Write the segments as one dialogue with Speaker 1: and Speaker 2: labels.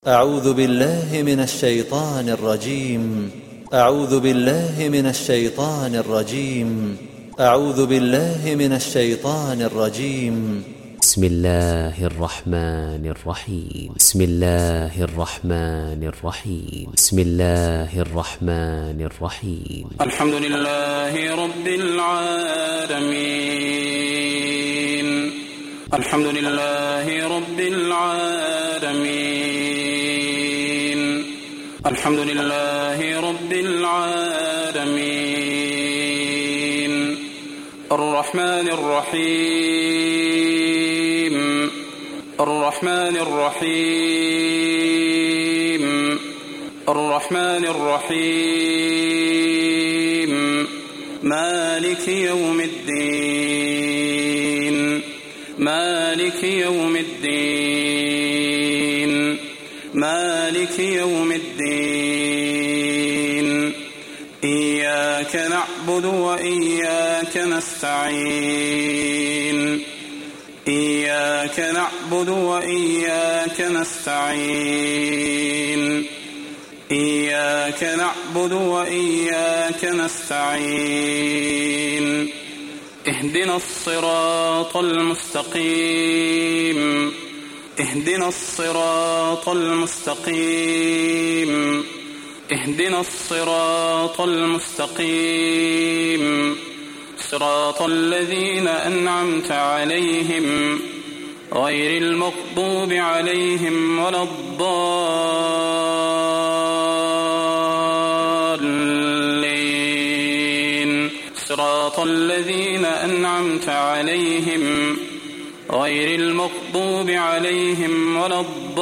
Speaker 1: أعوذ بالله من الشيطان الرجيم. أعوذ بالله من الشيطان الرجيم. أعوذ بالله من الشيطان الرجيم.
Speaker 2: بسم الله الرحمن الرحيم. بسم الله الرحمن الرحيم. بسم الله الرحمن الرحيم.
Speaker 3: الحمد لله رب العالمين. الحمد لله رب العالمين. الحمد لله رب العالمين. الرحمن الرحيم. الرحمن الرحيم. الرحمن الرحيم. مالك يوم الدين. مالك يوم الدين. مالك يوم الدين. إياك نعبد وإياك نستعين. إياك نعبد وإياك نستعين. إياك نعبد وإياك نستعين. اهدنا الصراط المستقيم. اهدنا الصراط المستقيم. اهدنا الصراط المستقيم. صراط الذين أنعمت عليهم غير المغضوب عليهم ولا الضالين. صراط الذين أنعمت عليهم غير المغضوب عليهم ولا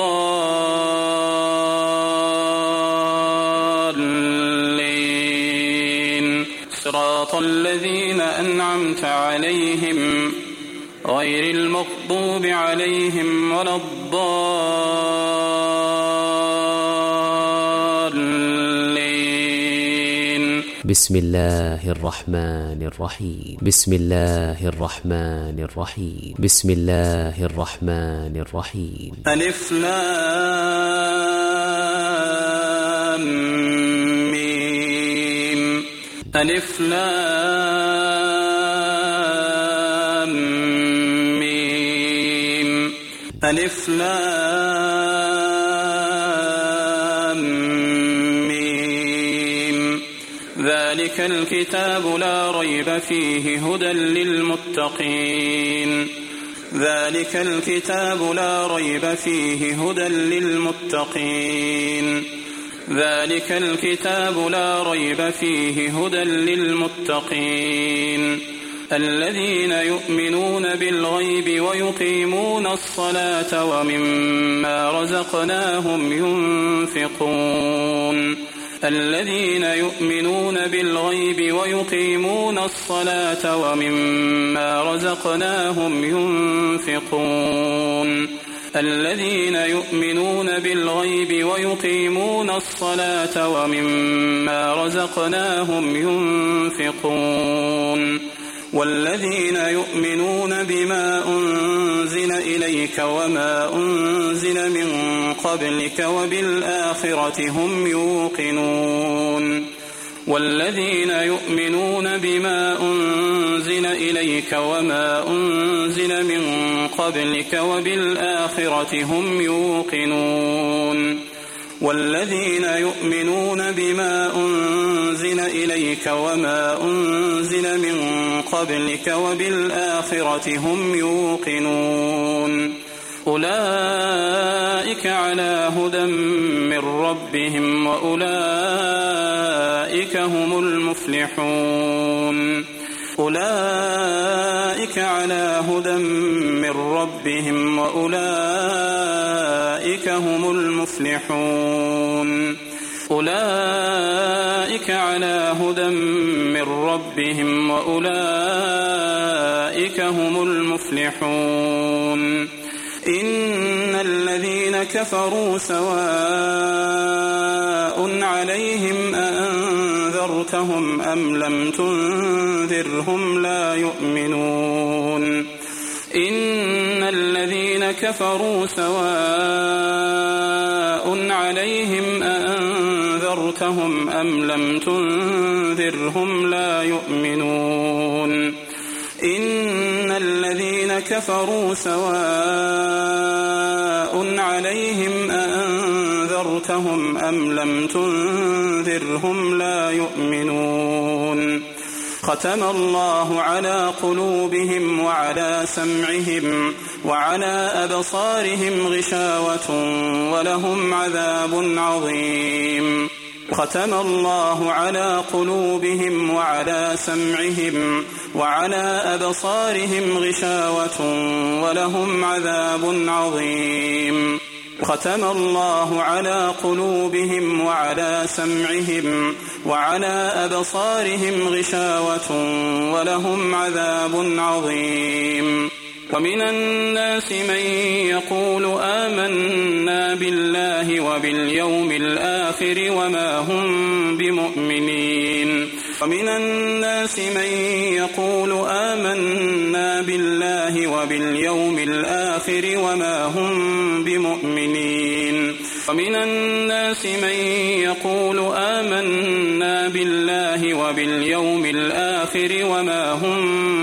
Speaker 3: الضالين. صراط الذين أنعمت عليهم غير المغضوب عليهم ولا الضالين.
Speaker 2: بسم الله الرحمن الرحيم. بسم الله الرحمن الرحيم. بسم الله الرحمن الرحيم.
Speaker 3: ألف لام ميم. ألف لام ميم. ألف لام ميم. ذلك الكتاب لا ريب فيه هدى للمتقين. ذلك الكتاب لا ريب فيه هدى للمتقين. ذلك الكتاب لا ريب فيه هدى للمتقين الذين يؤمنون بالغيب ويقيمون الصلاة ومما رزقناهم ينفقون. الذين يؤمنون بالغيب ويقيمون الصلاة ومما رزقناهم ينفقون. الذين يؤمنون بالغيب ويقيمون الصلاة ومما رزقناهم ينفقون. والذين يؤمنون بما أنزل إليك وما أنزل من قبلك وبالآخرة هم يوقنون. والذين يؤمنون بما أنزل إليك وما أنزل من قبلك وبالآخرة هم يوقنون. والذين يؤمنون بما أنزل إليك وما أنزل من قبلك وبالآخرة هم يوقنون. أولئك على هدى من ربهم وأولئك هم المفلحون. أولئك على هدى من ربهم وأولئك هم المفلحون. أولئك على هدى من ربهم وأولئك هم المفلحون. إن الذين كفروا سواء عليهم أأنذرتهم أم لم تنذرهم لا يؤمنون. إن الذين كفروا سواء عليهم أأنذرتهم أم لم تنذرهم لا يؤمنون إن الذين كفروا سواء عليهم أأنذرتهم أم لم تنذرهم لا يؤمنون ختم الله على قلوبهم وعلى سمعهم وعلى أبصارهم غشاوة ولهم عذاب عظيم ختم الله على قلوبهم وعلى سمعهم وعلى أبصارهم غشاوة ولهم عذاب عظيم ختم الله على قلوبهم وعلى سمعهم وعلى أبصارهم غشاوة ولهم عذاب عظيم ومن الناس من يقول آمنا بالله وباليوم الآخر وما هم بمؤمنين ومن الناس من يقول آمنا بالله وباليوم الآخر وما هم بمؤمنين ومن الناس من يقول آمنا بالله وباليوم الآخر وما هم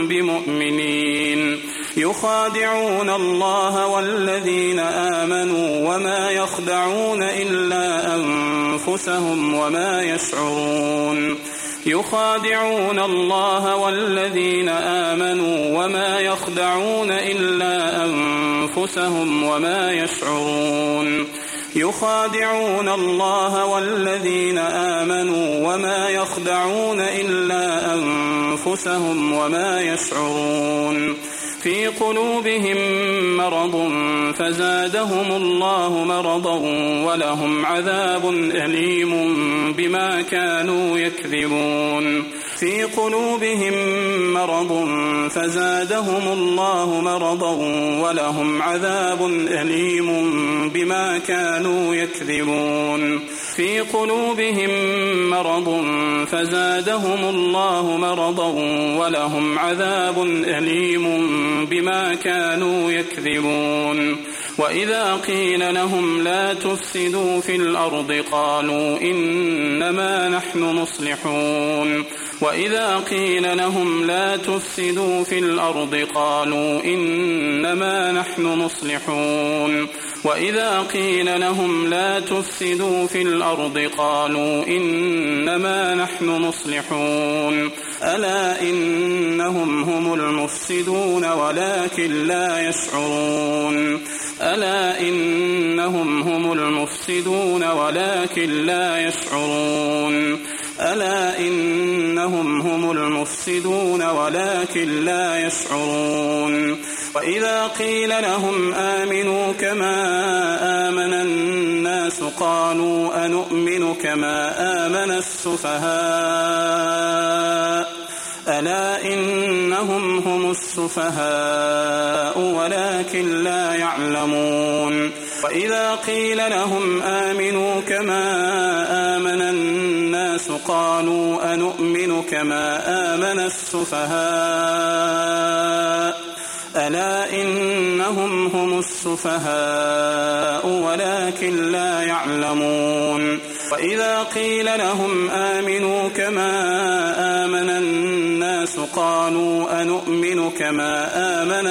Speaker 3: بمؤمنين يخادعون الله والذين آمنوا وما يخدعون إلا أنفسهم وما يشعرون يخادعون الله والذين آمنوا وما يخدعون إلا أنفسهم وما يشعرون يخادعون الله والذين آمنوا وما يخدعون إلا أنفسهم وما يشعرون في قلوبهم مرض فزادهم الله مرضا ولهم عذاب أليم بما كانوا يكذبون في قلوبهم مرض فزادهم الله مرضا ولهم عذاب أليم بما كانوا يكذبون في قلوبهم مرض فزادهم الله مرضا ولهم عذاب أليم بما كانوا يكذبون وإذا قيل لهم لا تفسدوا في الأرض قالوا إنما نحن مصلحون وإذا قيل لهم لا تفسدوا في الأرض قالوا إنما نحن مصلحون وإذا قيل لهم لا تفسدوا في الأرض قالوا إنما نحن مصلحون ألا إنهم هم المفسدون ولكن لا يشعرون ألا إنهم هم المفسدون ولكن لا يشعرون ألا إنهم هم المفسدون ولكن لا يشعرون وإذا قيل لهم آمنوا كما آمن الناس قالوا أنؤمن كما آمن السفهاء ألا إنهم هم السفهاء ولكن لا يعلمون وإذا قيل لهم آمنوا كما آمن الناس قالوا أنؤمن كما آمن السفهاء ألا إنهم هم السفهاء ولكن لا يعلمون وإذا قيل لهم آمنوا كما آمن الناس قالوا أنؤمن كما آمن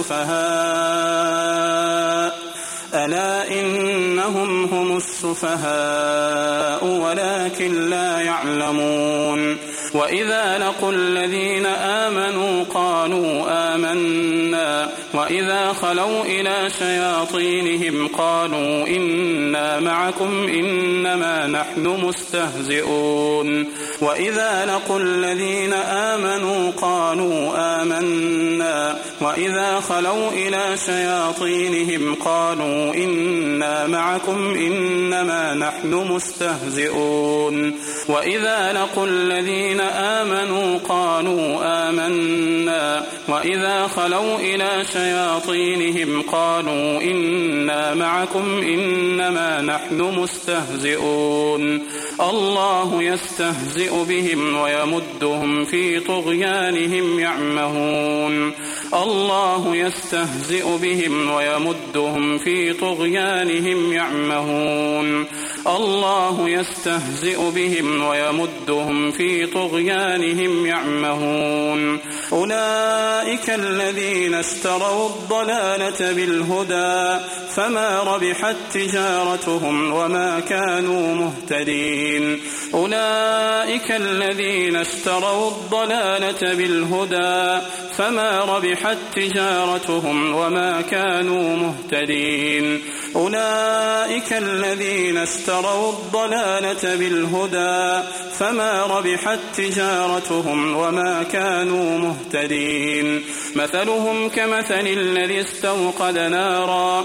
Speaker 3: السفهاء ألا إنهم هم السفهاء ولكن لا يعلمون وإذا لقوا الذين آمنوا قالوا آمنا وإذا خلوا إلى شياطينهم قالوا إنا معكم إنما نحن مستهزئون وإذا لقوا الذين آمنوا قالوا آمنا وإذا خلوا إلى شياطينهم قالوا إنا معكم إنما نحن مستهزئون وإذا لقوا الذين آمنوا قالوا آمنا وإذا خلوا إلى شياطينهم قالوا إنا معكم إنما نحن مستهزئون الله يستهزئ بهم ويمدهم في طغيانهم يعمهون الله يستهزئ بهم ويمدهم في طغيانهم يعمهون الله يستهزئ بهم ويمدهم في طغيانهم يعمهون أولئك الذين اشتروا الضلالة بالهدى فما ربحت تجارتهم وما كانوا مهتدين أولئك الذين اشتروا الضلالة بالهدى فما ربحت تجارتهم وما كانوا مهتدين أولئك الذين اشتروا الضلالة بالهدى فما ربحت تجارتهم وما كانوا مهتدين مثلهم كمثل الذي استوقد نارا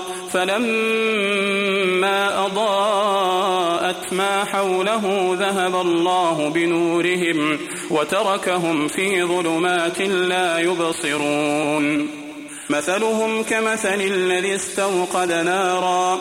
Speaker 3: فلما أضاءت ما حوله ذهب الله بنورهم وتركهم في ظلمات لا يبصرون مثلهم كمثل الذي استوقد نارا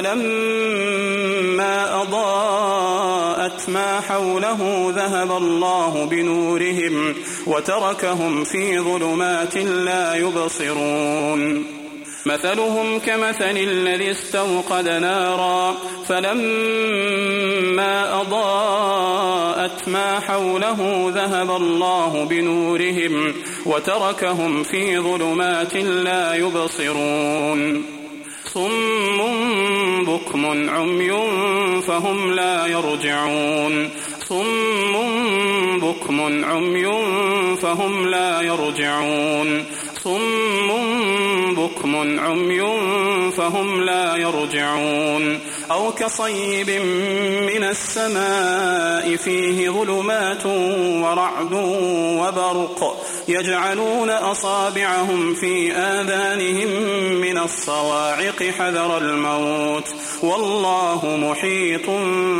Speaker 3: فلما أضاءت ما حوله ذهب الله بنورهم وتركهم في ظلمات لا يبصرون مثلهم كمثل الذي استوقد نارا فلما أضاءت ما حوله ذهب الله بنورهم وتركهم في ظلمات لا يبصرون صم بكم عمي فهم لا يرجعون صم بكم عمي فهم لا يرجعون صم بكم عمي فهم لا يرجعون أو كصيب من السماء فيه ظلمات ورعد وبرق يجعلون أصابعهم في آذانهم من الصواعق حذر الموت والله محيط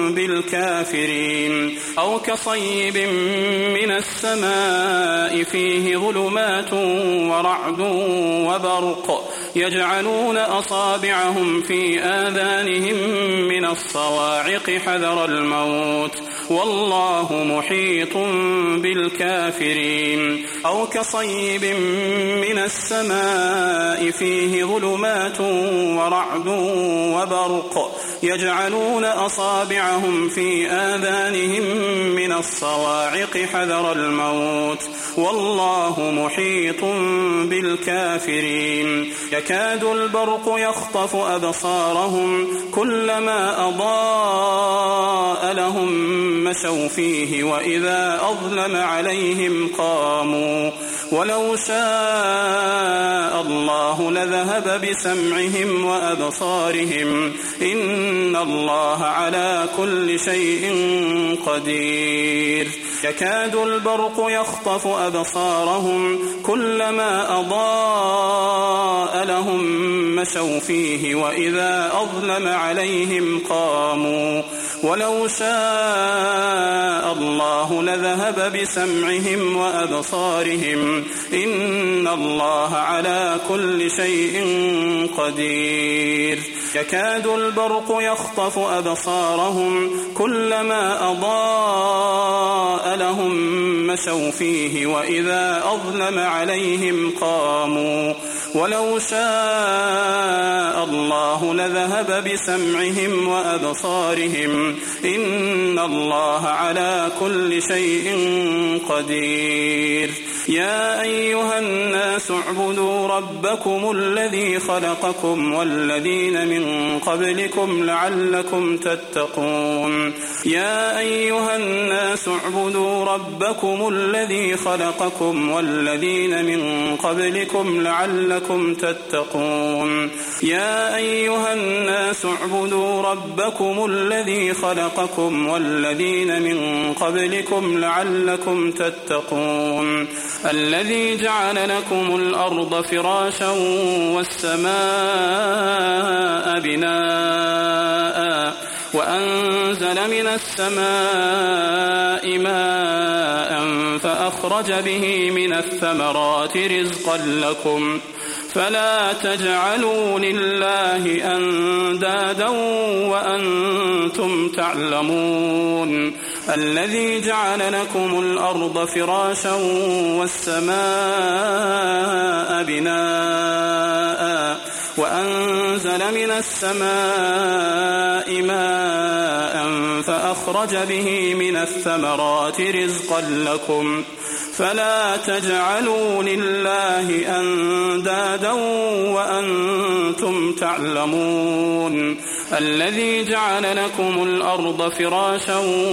Speaker 3: بالكافرين أو كصيب من السماء فيه ظلمات ورعد وبرق يجعلون أصابعهم في آذانهم من الصواعق حذر الموت والله محيط بالكافرين أو كصيب من السماء فيه ظلمات ورعد وبرق يجعلون أصابعهم في آذانهم من الصواعق حذر الموت والله محيط بالكافرين يكاد البرق يخطف أبصارهم كلما أضاء لهم مشوا فيه وإذا أظلم عليهم قاموا ولو شاء الله لذهب بسمعهم وأبصارهم إن الله على كل شيء قدير يكاد البرق يخطف أبصارهم كلما أضاء لهم مشوا فيه وإذا أظلم عليهم قاموا ولو شاء الله لذهب بسمعهم وأبصارهم إن الله على كل شيء قدير يكاد البرق يخطف أبصارهم كلما أضاء لهم مشوا فيه وإذا أظلم عليهم قاموا ولو شاء الله لذهب بسمعهم وأبصارهم إن الله على كل شيء قدير يا أيها الناس اعبدوا ربكم الذي خلقكم والذين من قبلكم لعلكم تتقون يا أيها الناس اعبدوا ربكم الذي خلقكم والذين من قبلكم لعلكم تتقون يا أيها الناس اعبدوا ربكم الذي خلقكم والذين من قبلكم لعلكم تتقون الذي جعل لكم الأرض فراشا والسماء بناء وأنزل من السماء ماء فأخرج به من الثمرات فلا تجعلوا لله أندادا وأنتم تعلمون الذي جعل لكم الأرض فراشا والسماء بناء وأنزل من السماء ماء فأخرج به من الثمرات رزقا لكم فلا تجعلوا لله أندادا وأنتم تعلمون الذي جعل لكم الأرض فراشا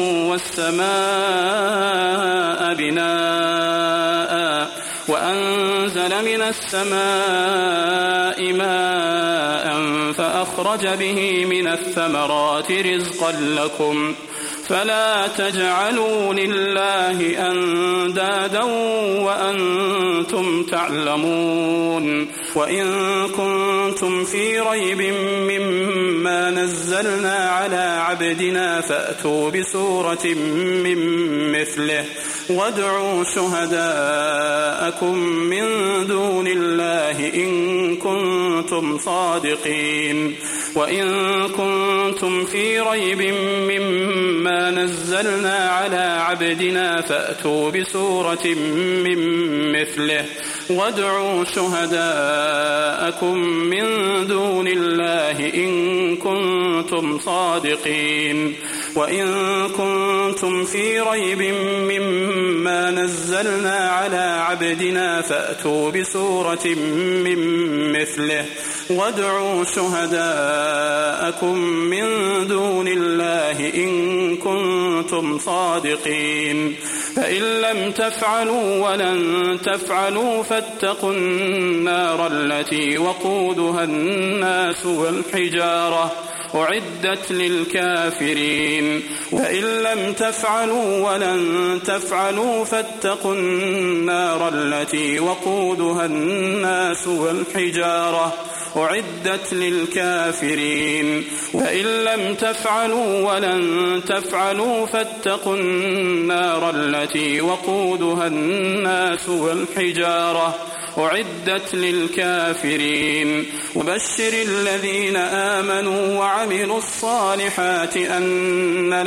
Speaker 3: والسماء بناء وأنزل من السماء ماء فأخرج به من الثمرات رزقا لكم فلا تجعلوا لله أندادا وأنتم تعلمون وإن كنتم في ريب مما نزلنا على عبدنا فأتوا بسورة من مثله وادعوا شهداءكم من دون الله إن كنتم صادقين وإن كنتم في ريب مما نزلنا على عبدنا فأتوا بسورة من مثله وادعوا شهداءكم من دون الله إن كنتم صادقين وإن كنتم في ريب مما نزلنا على عبدنا فأتوا بسورة من مثله وادعوا شهداءكم من دون الله إن كنتم صادقين فإن لم تفعلوا ولن تفعلوا فاتقوا النار التي وقودها الناس والحجارة أعدت للكافرين وإن لم تفعلوا ولن تفعلوا فاتقوا النار التي وقودها الناس والحجارة أعدت للكافرين وإن لم تفعلوا ولن تفعلوا فاتقوا النار التي وقودها الناس والحجارة أعدت للكافرين وبشر الذين آمنوا وعملوا الصالحات أن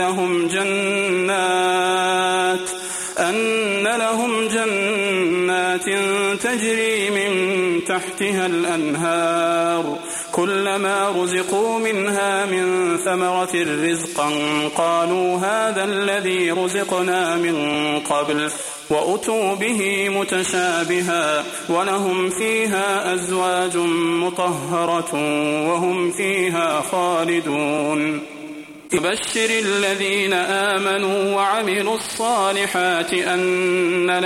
Speaker 3: لهم جنات تجري من تحتها الأنهار كلما رزقوا منها من ثمرة رزقا قالوا هذا الذي رزقنا من قبل وأتوا به متشابها ولهم فيها أزواج مطهرة وهم فيها خالدون يبشر الذين آمنوا وعملوا الصالحات أن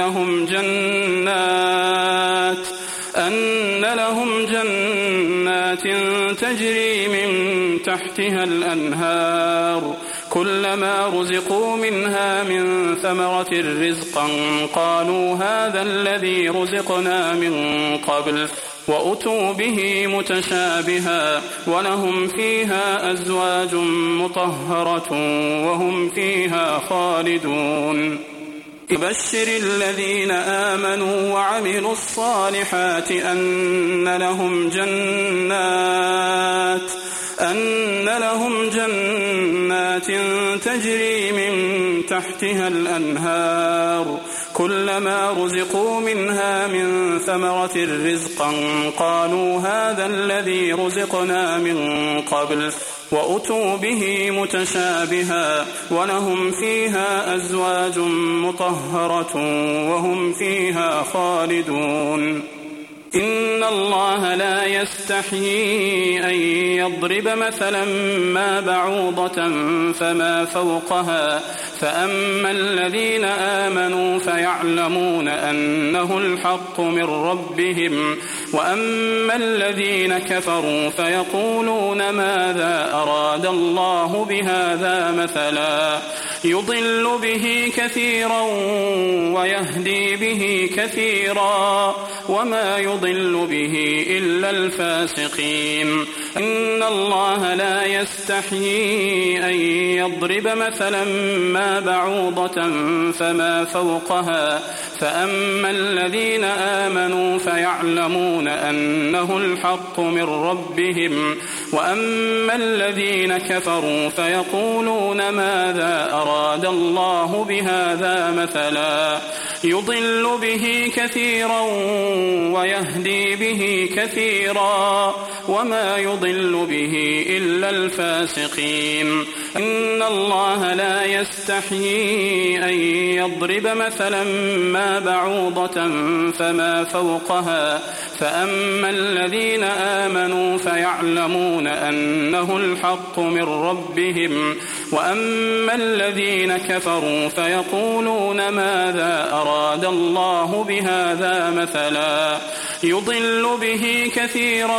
Speaker 3: لهم جنات تجري من تحتها الأنهار كلما رزقوا منها من ثمرة رزقا قالوا هذا الذي رزقنا من قبل وأتوا به متشابها ولهم فيها أزواج مطهرة وهم فيها خالدون يبشر الذين آمنوا وعملوا الصالحات أن لهم جنات تجري من تحتها الأنهار كلما رزقوا منها من ثمرة رزقا قالوا هذا الذي رزقنا من قبل وأتوا به متشابها ولهم فيها أزواج مطهرة وهم فيها خالدون إن الله لا يستحيي أن يضرب مثلا ما بعوضة فما فوقها فأما الذين آمنوا فيعلمون أنه الحق من ربهم وأما الذين كفروا فيقولون ماذا أراد الله بهذا مثلا يضل به كثيرا ويهدي به كثيرا وما يضل يضل به إلا الفاسقين. إن الله لا يستحيي أن يضرب مثلا ما بعوضة فما فوقها فأما الذين آمنوا فيعلمون أنه الحق من ربهم وأما الذين كفروا فيقولون ماذا أراد الله بهذا مثلا يضل به كثيرا ويهدي به كثيرا وما يضل به إلا الفاسقين. إن الله لا يستحيي أن يضرب مثلا ما بعوضة فما فوقها فأما الذين آمنوا فيعلمون أنه الحق من ربهم وأما الذين كفروا فيقولون ماذا أراد الله بهذا مثلا يضل به كثيرا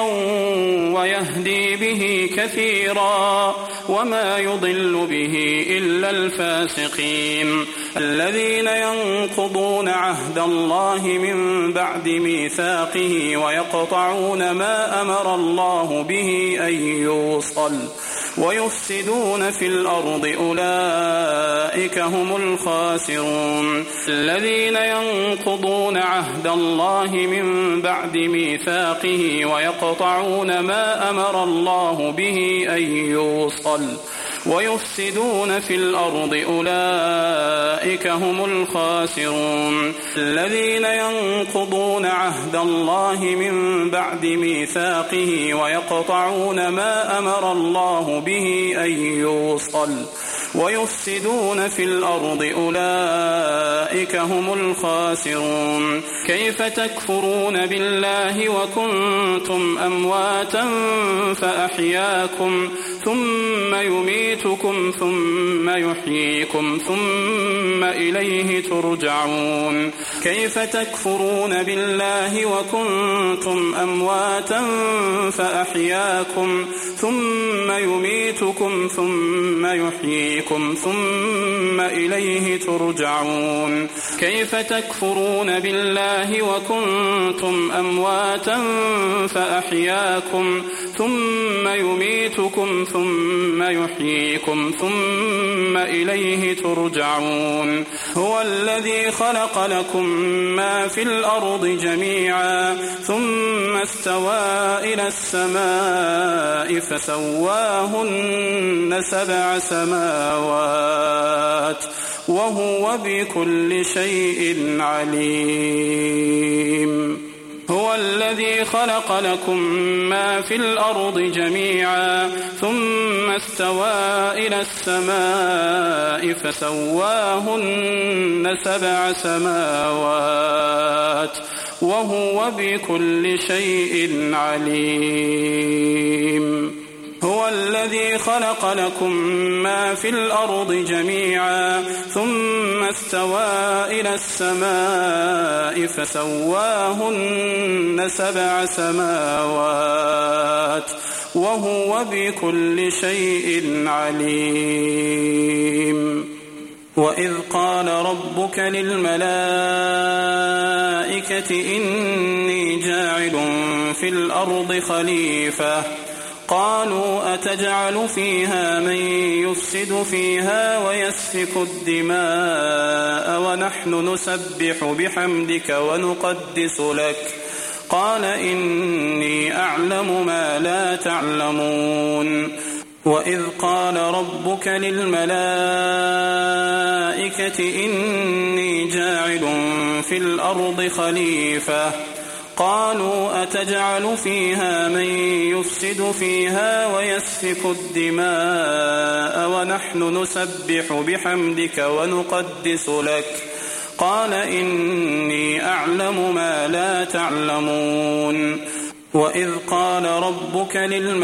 Speaker 3: ويهدي به كثيرا وما يضل به إلا الفاسقين. الذين ينقضون عهد الله من بعد ميثاقه ويقطعون ما أمر الله به أن يوصل ويفسدون في الأرض أولئك هم الخاسرون. الذين ينقضون عهد الله من بعد ميثاقه ويقطعون ما أمر الله به أن يوصل ويفسدون في الأرض أولئك هم الخاسرون. الذين ينقضون عهد الله من بعد ميثاقه ويقطعون ما أمر الله به أن يوصل ويفسدون في الأرض أولئك هم الخاسرون. كيف تكفرون بالله وكنتم أمواتا فأحياكم ثم يميتكم ثم يحييكم ثم إليه ترجعون. كيف تكفرون بالله وكنتم أمواتا فأحياكم ثم يميتكم ثم يحييكم ثم إليه ترجعون. كيف تكفرون بالله وكنتم أمواتا فأحياكم ثم يميتكم ثم يحييكم ثم إليه ترجعون. هو الذي خلق لكم ما في الأرض جميعا ثم استوى إلى السماء فسواهن 7 سماوات وهو بكل شيء عليم. هو الذي خلق لكم ما في الأرض جميعا ثم استوى إلى السماء فسواهن 7 سماوات وهو بكل شيء عليم. هو الذي خلق لكم ما في الأرض جميعا ثم استوى إلى السماء فسواهن 7 سماوات وهو بكل شيء عليم. وإذ قال ربك للملائكة إني جاعل في الأرض خليفة قالوا أتجعل فيها من يفسد فيها ويسفك الدماء ونحن نسبح بحمدك ونقدس لك قال إني أعلم ما لا تعلمون. وإذ قال ربك للملائكة إني جاعل في الأرض خليفة قالوا أتجعل فيها من يفسد فيها ويسفك الدماء ونحن نسبح بحمدك ونقدس لك قال إني أعلم ما لا تعلمون. وإذ قال ربك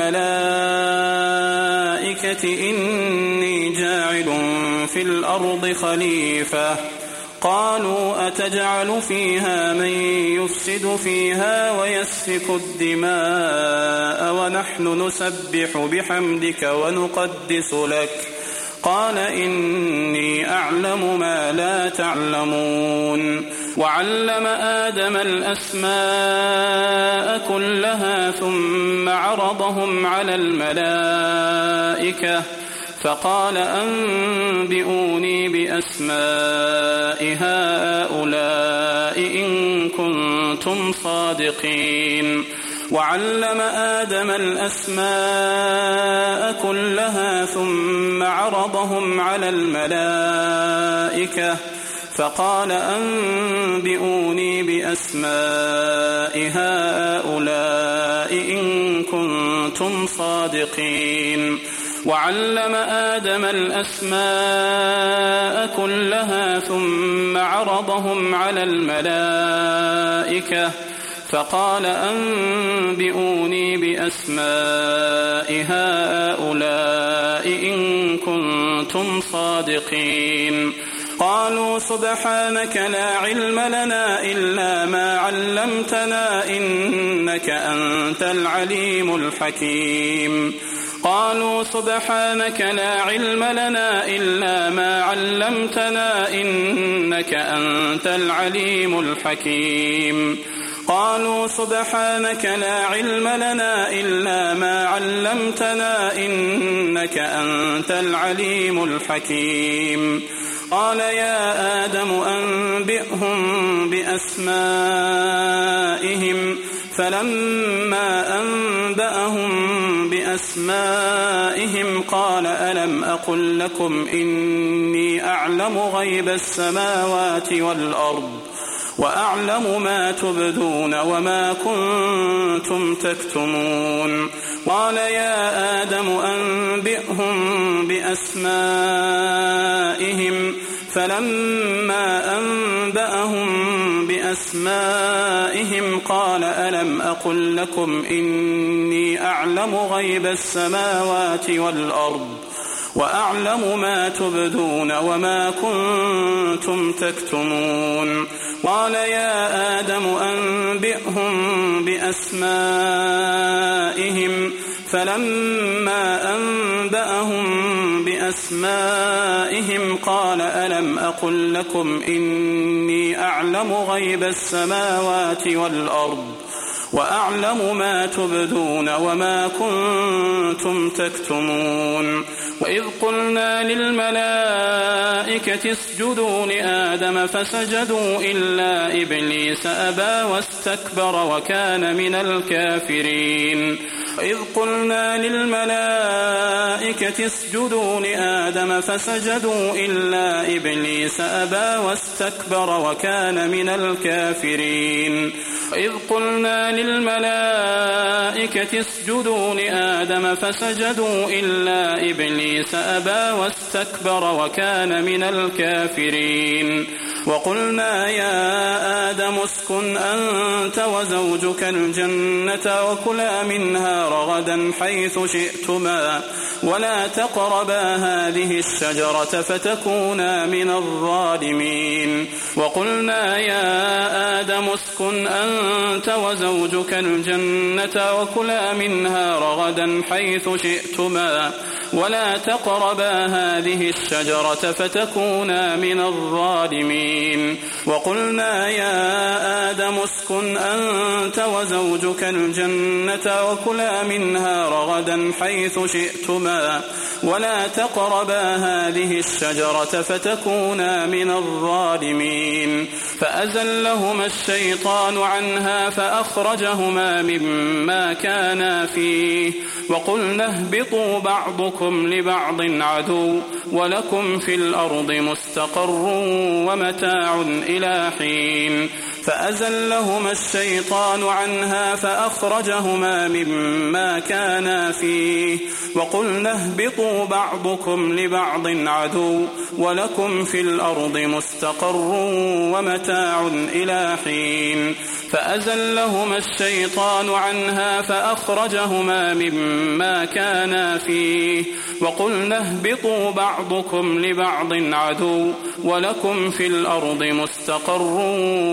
Speaker 3: للملائكة إني جاعل في الأرض خليفة قالوا أتجعل فيها من يفسد فيها ويسفك الدماء ونحن نسبح بحمدك ونقدس لك قال إني أعلم ما لا تعلمون. وعلم آدم الأسماء كلها ثم عرضهم على الملائكة فقال أنبئوني بأسماء هؤلاء إن كنتم صادقين وعلم آدم الأسماء كلها ثم عرضهم على الملائكة فقال أنبئوني بأسماء هؤلاء إن كنتم صادقين وعلم آدم الأسماء كلها ثم عرضهم على الملائكة فقال أنبئوني بأسماء هؤلاء إن كنتم صادقين قالوا سبحانك لا علم لنا إلا ما علمتنا إنك أنت العليم الحكيم قالوا سبحانك لا علم لنا إلا ما علمتنا إنك أنت العليم الحكيم قالوا سبحانك لا علم لنا إلا ما علمتنا إنك أنت العليم الحكيم قال يا آدم أنبئهم بأسمائهم فلما أنبأهم بأسمائهم قال ألم أقل لكم إني أعلم غيب السماوات والأرض وأعلم ما تبدون وما كنتم تكتمون قال يا آدم أنبئهم بأسمائهم فلما أنبأهم بأسمائهم قال ألم أقل لكم إني أعلم غيب السماوات والأرض وأعلم ما تبدون وما كنتم تكتمون قال يا آدم أنبئهم بأسمائهم فلما أنبأهم بأسمائهم قال ألم أقل لكم إني أعلم غيب السماوات والأرض وأعلم ما تبدون وما كنتم تكتمون وإذ قلنا للملائكة اسجدوا لآدم فسجدوا إلا إبليس أبى واستكبر وكان من الكافرين وإذ قلنا للملائكة اسجدوا لآدم فسجدوا إلا إبليس أبى واستكبر وكان من الكافرين وإذ قلنا للملائكة اسجدوا لآدم فسجدوا إلا إبليس أبى واستكبر وكان من الكافرين وقلنا يا آدم اسكن أنت وزوجك الجنة وكلا منها رغدا حيث شئتما ولا تقربا هذه الشجرة فتكونا من الظالمين وقلنا يا آدم اسكن أنت وزوجك الجنة وكلا منها رغدا حيث شئتما ولا تقربا هذه الشجرة فتكونا من الظالمين وقلنا يا آدم اسكن أنت وزوجك الجنة وكلا منها رغدا حيث شئتما ولا تقربا هذه الشجرة فتكونا من الظالمين فأزلهما الشيطان عنها فأخرجهما مما كانا فيه وقلنا اهبطوا بعضكم لبعض عدو ولكم في الأرض مستقر ومتاع إلى حين فأزلهما الشيطان عنها فأخرجهما مما كانا فيه وقلنا اهبطوا بعضكم لبعض عدو ولكم في الأرض مستقر ومتاع إلى حين فأزلهما الشيطان عنها فأخرجهما مما كانا فيه وقلنا اهبطوا بعضكم لبعض عدو ولكم في الأرض مستقر ومتاع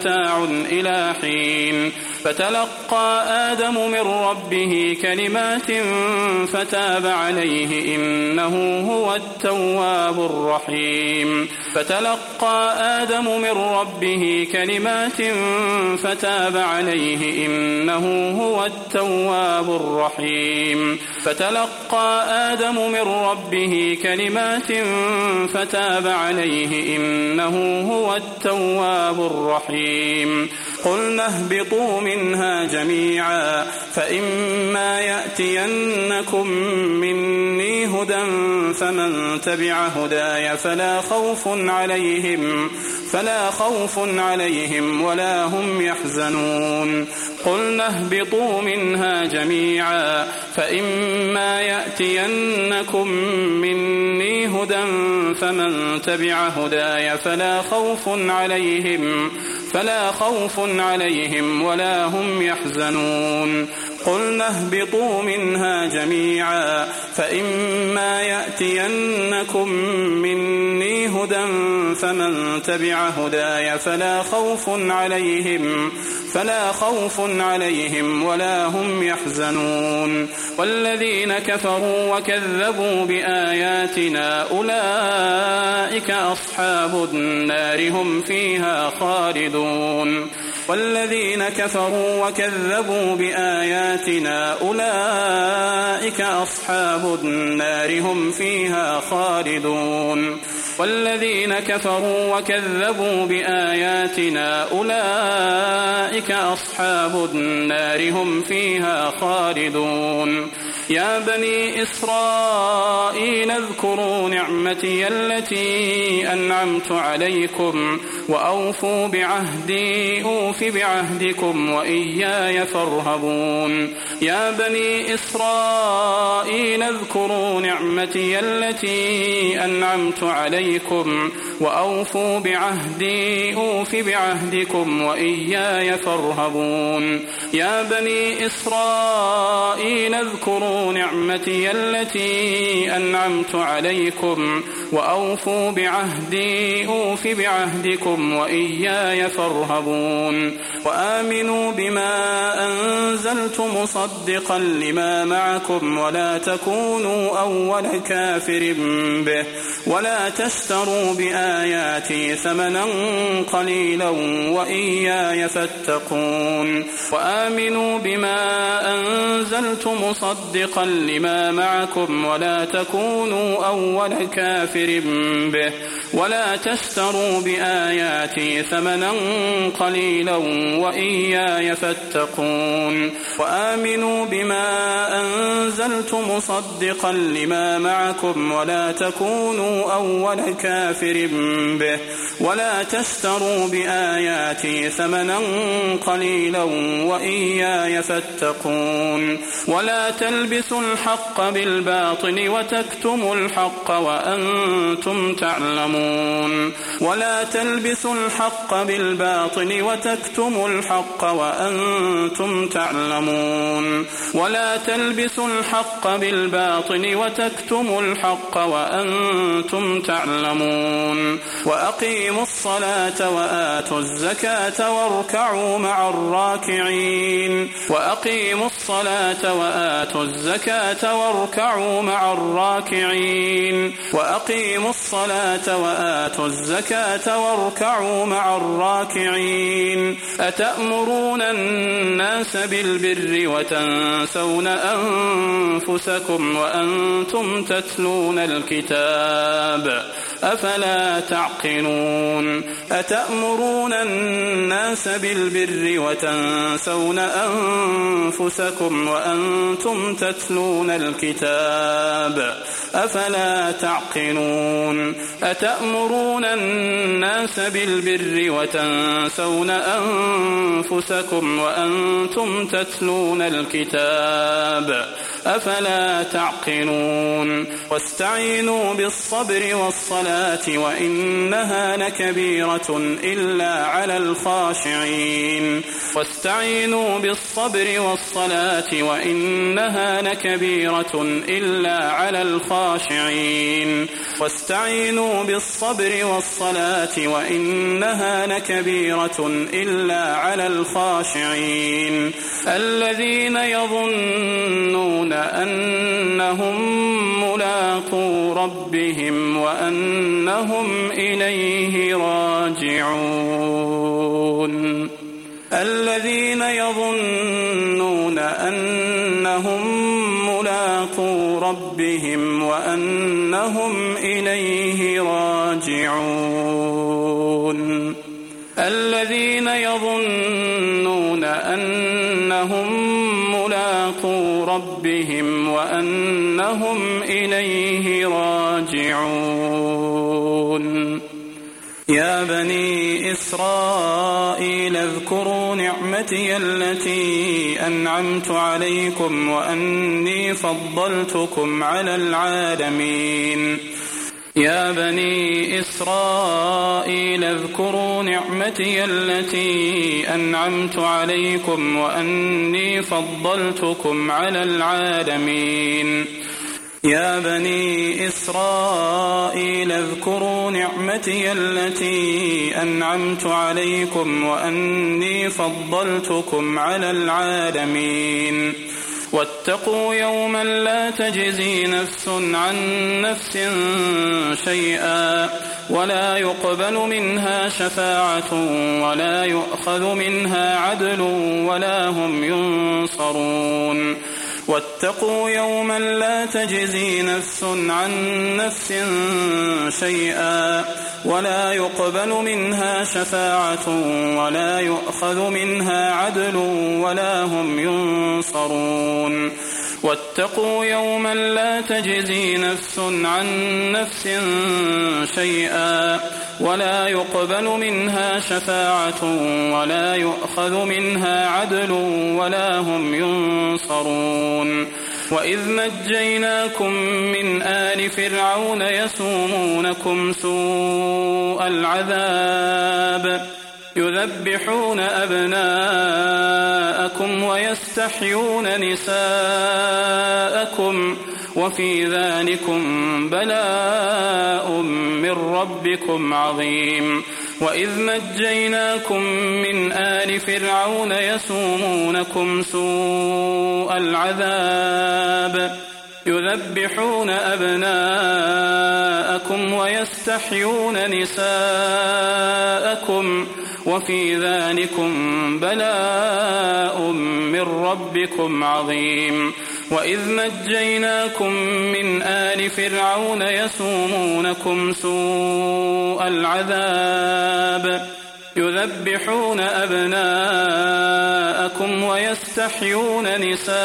Speaker 3: متاع إلى حين فتلقى آدم من ربه كلمات فتاب عليه إنه هو التواب الرحيم فتلقى آدم من ربه كلمات فتاب عليه إنه هو التواب الرحيم فتلقى آدم من ربه كلمات فتاب عليه إنه هو التواب الرحيم قلنا اهبطوا منها جميعا فإما يأتينكم مني هدى فمن تبع هداي فلا خوف عليهم ولا هم يحزنون قلنا اهبطوا منها جميعا فإما يأتينكم مني هدى فمن تبع هداي فلا خوف عليهم ولا هم يحزنون قلنا اهبطوا منها جميعا فإما يأتينكم مني هدى فمن تبع هداي فلا خوف عليهم ولا هم يحزنون والذين كفروا وكذبوا بآياتنا أولئك أصحاب النار هم فيها خالدون والذين كفروا وكذبوا بآياتنا أولئك أصحاب النار هم فيها خالدون والذين كفروا وكذبوا بآياتنا أولئك أصحاب النار هم فيها خالدون يا بني إسرائيل اذكروا نعمتي التي أنعمت عليكم وأوفوا بعهدي أوف بعهدكم وإياي فارهبون يا بني إسرائيل اذكروا نعمتي التي أنعمت عليكم وأوفوا بعهدي أوف بعهدكم وإياي فارهبون يا بني إسرائيل اذكروا نعمتي التي أنعمت عليكم وأوفوا بعهدي أوف بعهدكم وإياي فارهبون وآمنوا بما أنزلت مصدقا لما معكم ولا تكونوا أول كافر به ولا تشتروا بآياتي ثمنا قليلا وإياي فاتقون وآمنوا بما أنزلت مصدقا لما معكم ولا تكونوا أول كافر به ولا تشتروا بآياتي ثمنا قليلا وإياي فاتقون وآمنوا بما أنزلت مصدقا لما معكم ولا تكونوا أول كافر به ولا تشتروا بآياتي ثمنا قليلا وإياي فاتقون ولا تلبسوا الحق بالباطل وتكتموا الحق وأنتم تعلمون ولا تلبسوا الحق بالباطل وتكتموا الحق وأنتم تعلمون ولا تلبسوا الحق بالباطل وتكتموا الحق وأنتم تعلمون وأقيموا الصلاة وآتوا الزكاة واركعوا مع الراكعين وأقيموا الصلاة وآتوا الزكاة واركعوا مع الراكعين وأقيموا الصلاة وآتوا الزكاة واركعوا مع الراكعين أتأمرون الناس بالبر وتنسون أنفسكم وأنتم تتلون الكتاب أفلا تعقلون أتأمرون الناس بالبر وتنسون أنفسكم وأنتم تتلون الكتاب أفلا تعقلون أتأمرون الناس بالبر وتنسون أنفسكم وأنتم تتلون الكتاب أفلا تعقلون واستعينوا بالصبر والصلاة وإنها لكبيرة إلا على الخاشعين واستعينوا بالصبر والصلاة وإنها لكبيرة إلا على الخاشعين واستعينوا بالصبر والصلاة وإنها لكبيرة إلا على الخاشعين الذين يظنون أنهم ملاقو ربهم وأنهم إليه راجعون الذين يظنون أنهم ملاقو ربهم وأنهم إليه راجعون الذين يظنون أنهم ملاقو ربهم وأنهم إليه راجعون يا بني إسرائيل اذكروا نعمتي التي أنعمت عليكم وأني فضلتكم على العالمين يا بني إسرائيل اذكروا نعمتي التي أنعمت عليكم وأني فضلتكم على العالمين يا بني إسرائيل اذكروا نعمتي التي أنعمت عليكم وأني فضلتكم على العالمين واتقوا يوما لا تجزي نفس عن نفس شيئا ولا يقبل منها شفاعة ولا يؤخذ منها عدل ولا هم ينصرون واتقوا يوما لا تجزي نفس عن نفس شيئا ولا يقبل منها شفاعة ولا يؤخذ منها عدل ولا هم ينصرون واتقوا يوما لا تجزي نفس عن نفس شيئا ولا يقبل منها شفاعة ولا يؤخذ منها عدل ولا هم ينصرون وإذ نجيناكم من آل فرعون يسومونكم سوء العذاب يذبحون أبناءكم ويستحيون نساءكم وفي ذلكم بلاء من ربكم عظيم وإذ نجيناكم من آل فرعون يسومونكم سوء العذاب يذبحون أبناءكم ويستحيون نساءكم وفي ذلكم بلاء من ربكم عظيم وإذ نجيناكم من آل فرعون يسومونكم سوء العذاب يذبحون أبناءكم ويستحيون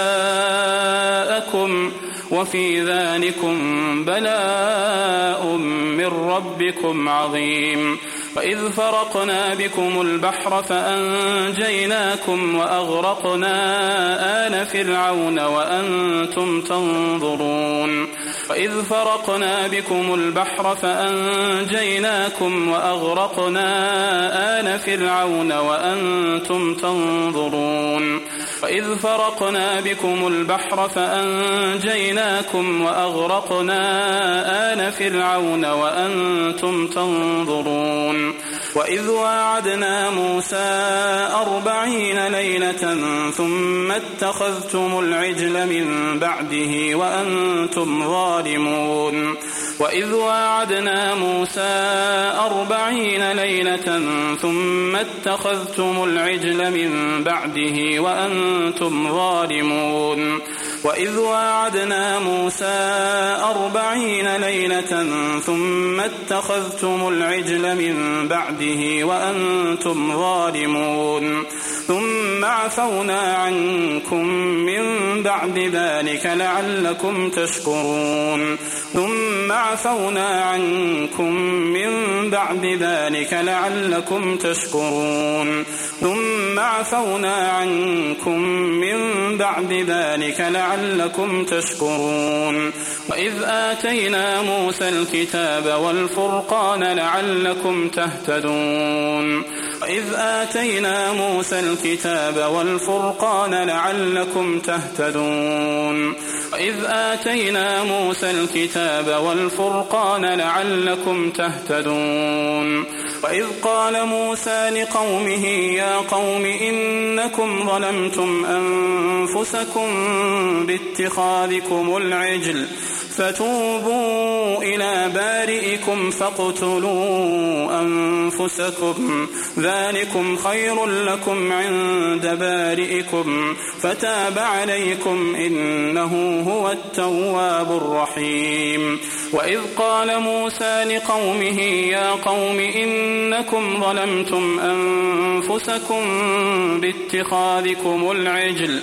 Speaker 3: نساءكم وفي ذلكم بلاء من ربكم عظيم وإذ فرقنا بكم البحر فأنجيناكم وأغرقنا آل فرعون وأنتم تنظرون وإذ فرقنا بكم البحر فأنجيناكم وأغرقنا آل فرعون وأنتم تنظرون وإذ فرقنا بكم البحر فأنجيناكم وأغرقنا آل فرعون وأنتم تنظرون وإذ واعدنا موسى 40 ليلة ثم اتخذتم العجل من بعده وأنتم ظالمون وإذ واعدنا موسى 40 ليلة ثم اتخذتم العجل من بعده وأنتم ظالمون وإذ واعدنا موسى 40 ليلة ثم اتخذتم العجل من بعده وأنتم ظالمون ثم عفونا عنكم من بعد ذلك لعلكم تشكرون ثم عفونا عنكم من بعد ذلك لعلكم تشكرون ثم ثم عفونا عنكم من بعد ذلك لعلكم تشكرون وإذ آتينا موسى الكتاب والفرقان لعلكم تهتدون وإذ آتينا موسى الكتاب والفرقان لعلكم تهتدون وإذ آتينا موسى الكتاب والفرقان لعلكم تهتدون وإذ قال موسى لقومه يا قوم إنكم ظلمتم أنفسكم باتخاذكم العجل فتوبوا إلى بارئكم فاقتلوا أنفسكم ذلكم خير لكم عند بارئكم فتاب عليكم إنه هو التواب الرحيم وإذ قال موسى لقومه يا قوم إنكم ظلمتم أنفسكم باتخاذكم العجل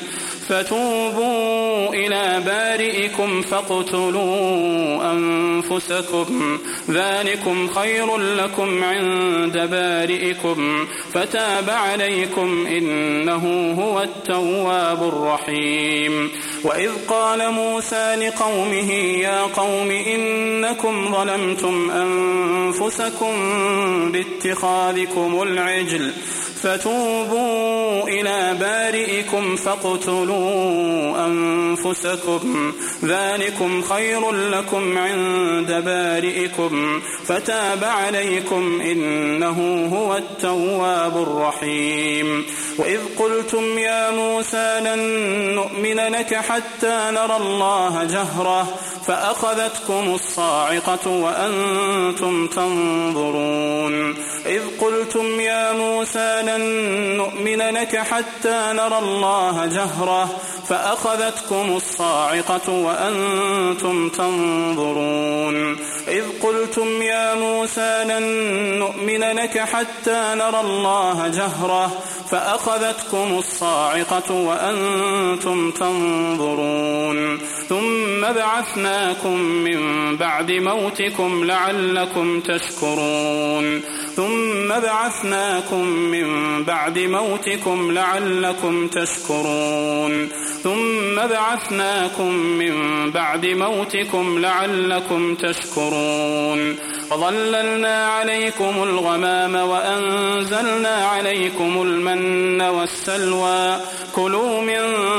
Speaker 3: فتوبوا إلى بارئكم فاقتلوا أنفسكم ذلكم خير لكم عند بارئكم فتاب عليكم إنه هو التواب الرحيم وإذ قال موسى لقومه يا قوم إنكم ظلمتم أنفسكم باتخاذكم العجل فتوبوا إلى بارئكم فاقتلوا أنفسكم ذلكم خير لكم عند بارئكم فتاب عليكم إنه هو التواب الرحيم وإذ قلتم يا موسى لن نؤمن لك حتى نرى الله جهرة فأخذتكم الصاعقة وأنتم تنظرون إذ قلتم يا موسى لن نؤمن لك حتى نرى الله جهرة فأخذتكم الصاعقة وأنتم تنظرون إذ قلتم يا موسى لن نؤمن لك حتى نرى الله جهرة فأخذتكم الصاعقة وأنتم تنظرون ثم بعثناكم من بعد موتكم لعلكم تشكرون ثم بعثناكم من بعد موتكم لعلكم تشكرون ثم بعثناكم من بعد موتكم لعلكم تشكرون وظللنا عليكم الغمام وأنزلنا عليكم المن والسلوى كلوا من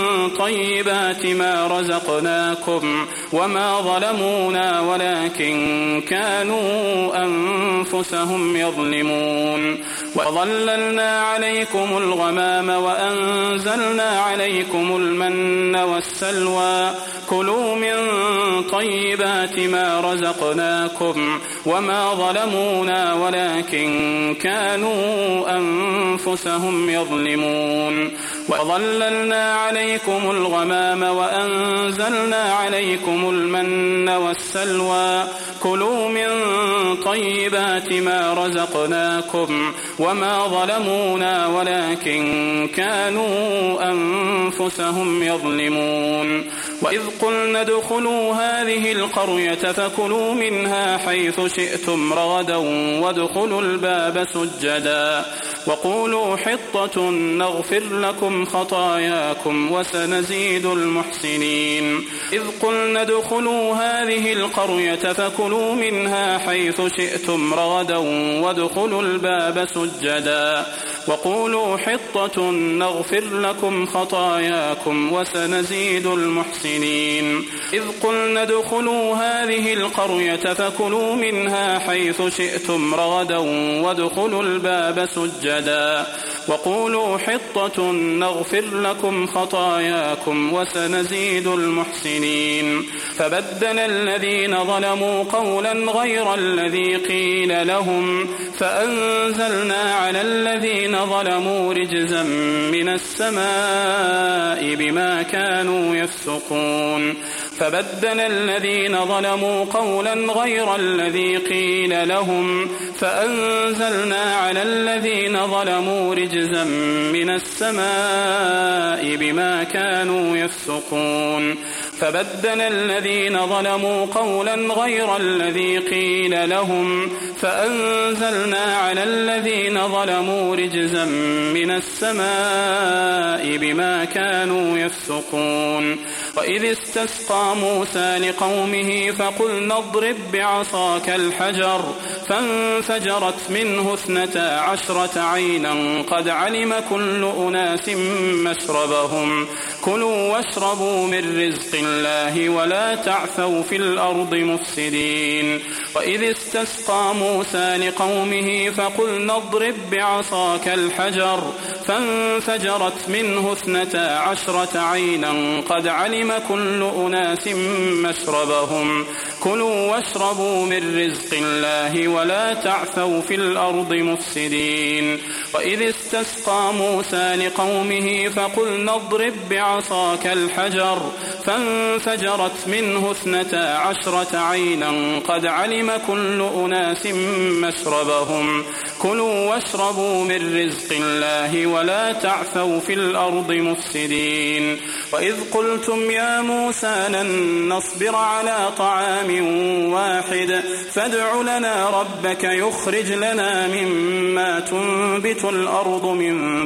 Speaker 3: طيبات ما رزقناكم وما ظلمونا ولكن كانوا أنفسهم يظلمون وظللنا عليكم الغمام وأنزلنا عليكم المن والسلوى كلوا من طيبات ما رزقناكم وما ظلمونا ولكن كانوا أنفسهم يظلمون وظللنا عليكم الغمام وأنزلنا عليكم المن والسلوى كلوا من طيبات ما رزقناكم وما ظلمونا ولكن كانوا أنفسهم يظلمون وإذ قلنا ادخلوا هذه القرية فكلوا منها حيث شئتم رغدا وادخلوا الباب سجدا وقولوا حطة نغفر لكم خطاياكم وسنزيد المحسنين إذ قلنا ادخلوا هذه القرية فكلوا منها حيث شئتم رغدا وادخلوا الباب سجدا وقولوا حطة نغفر لكم خطاياكم وسنزيد المحسنين إذ قلنا ادخلوا هذه القرية فكلوا منها حيث شئتم رغدا وادخلوا الباب سجدا وقولوا حطة نغفر لكم خطاياكم وسنزيد المحسنين فبدل الذين ظلموا قولا غير الذي قيل لهم فأنزلنا على الذين ظلموا رجزا من السماء بما كانوا يفسقون فبدل الذين ظلموا قولا غير الذي قيل لهم فأنزلنا على الذين ظلموا رجزا من السماء بما كانوا يفسقون فبدل الذين ظلموا قولا غير الذي قيل لهم فأنزلنا على الذين ظلموا رجزا من السماء بما كانوا يفسقون. وإذ استسقى موسى لقومه فقلنا اضرب بعصاك الحجر فانفجرت منه 12 عينا قد علم كل أناس مشربهم كلوا واشربوا من رزق الله ولا تعثوا في الأرض مفسدين. وإذ استسقى موسى لقومه فقلنا اضرب بعصاك الحجر فانفجرت منه 12 عينا قد علم كل أناس مشربهم كلوا واشربوا من رزق الله ولا تعثوا في الأرض مفسدين. وإذ استسقى موسى لقومه فقلنا اضرب بعصاك الحجر فانفجرت منه 12 عينا قد علم كل أناس مشربهم كلوا واشربوا من رزق الله ولا تعثوا في الأرض مفسدين. وإذ قلتم يا موسى لن نصبر على طعام واحد فادع لنا ربك يخرج لنا مما تنبت الأرض من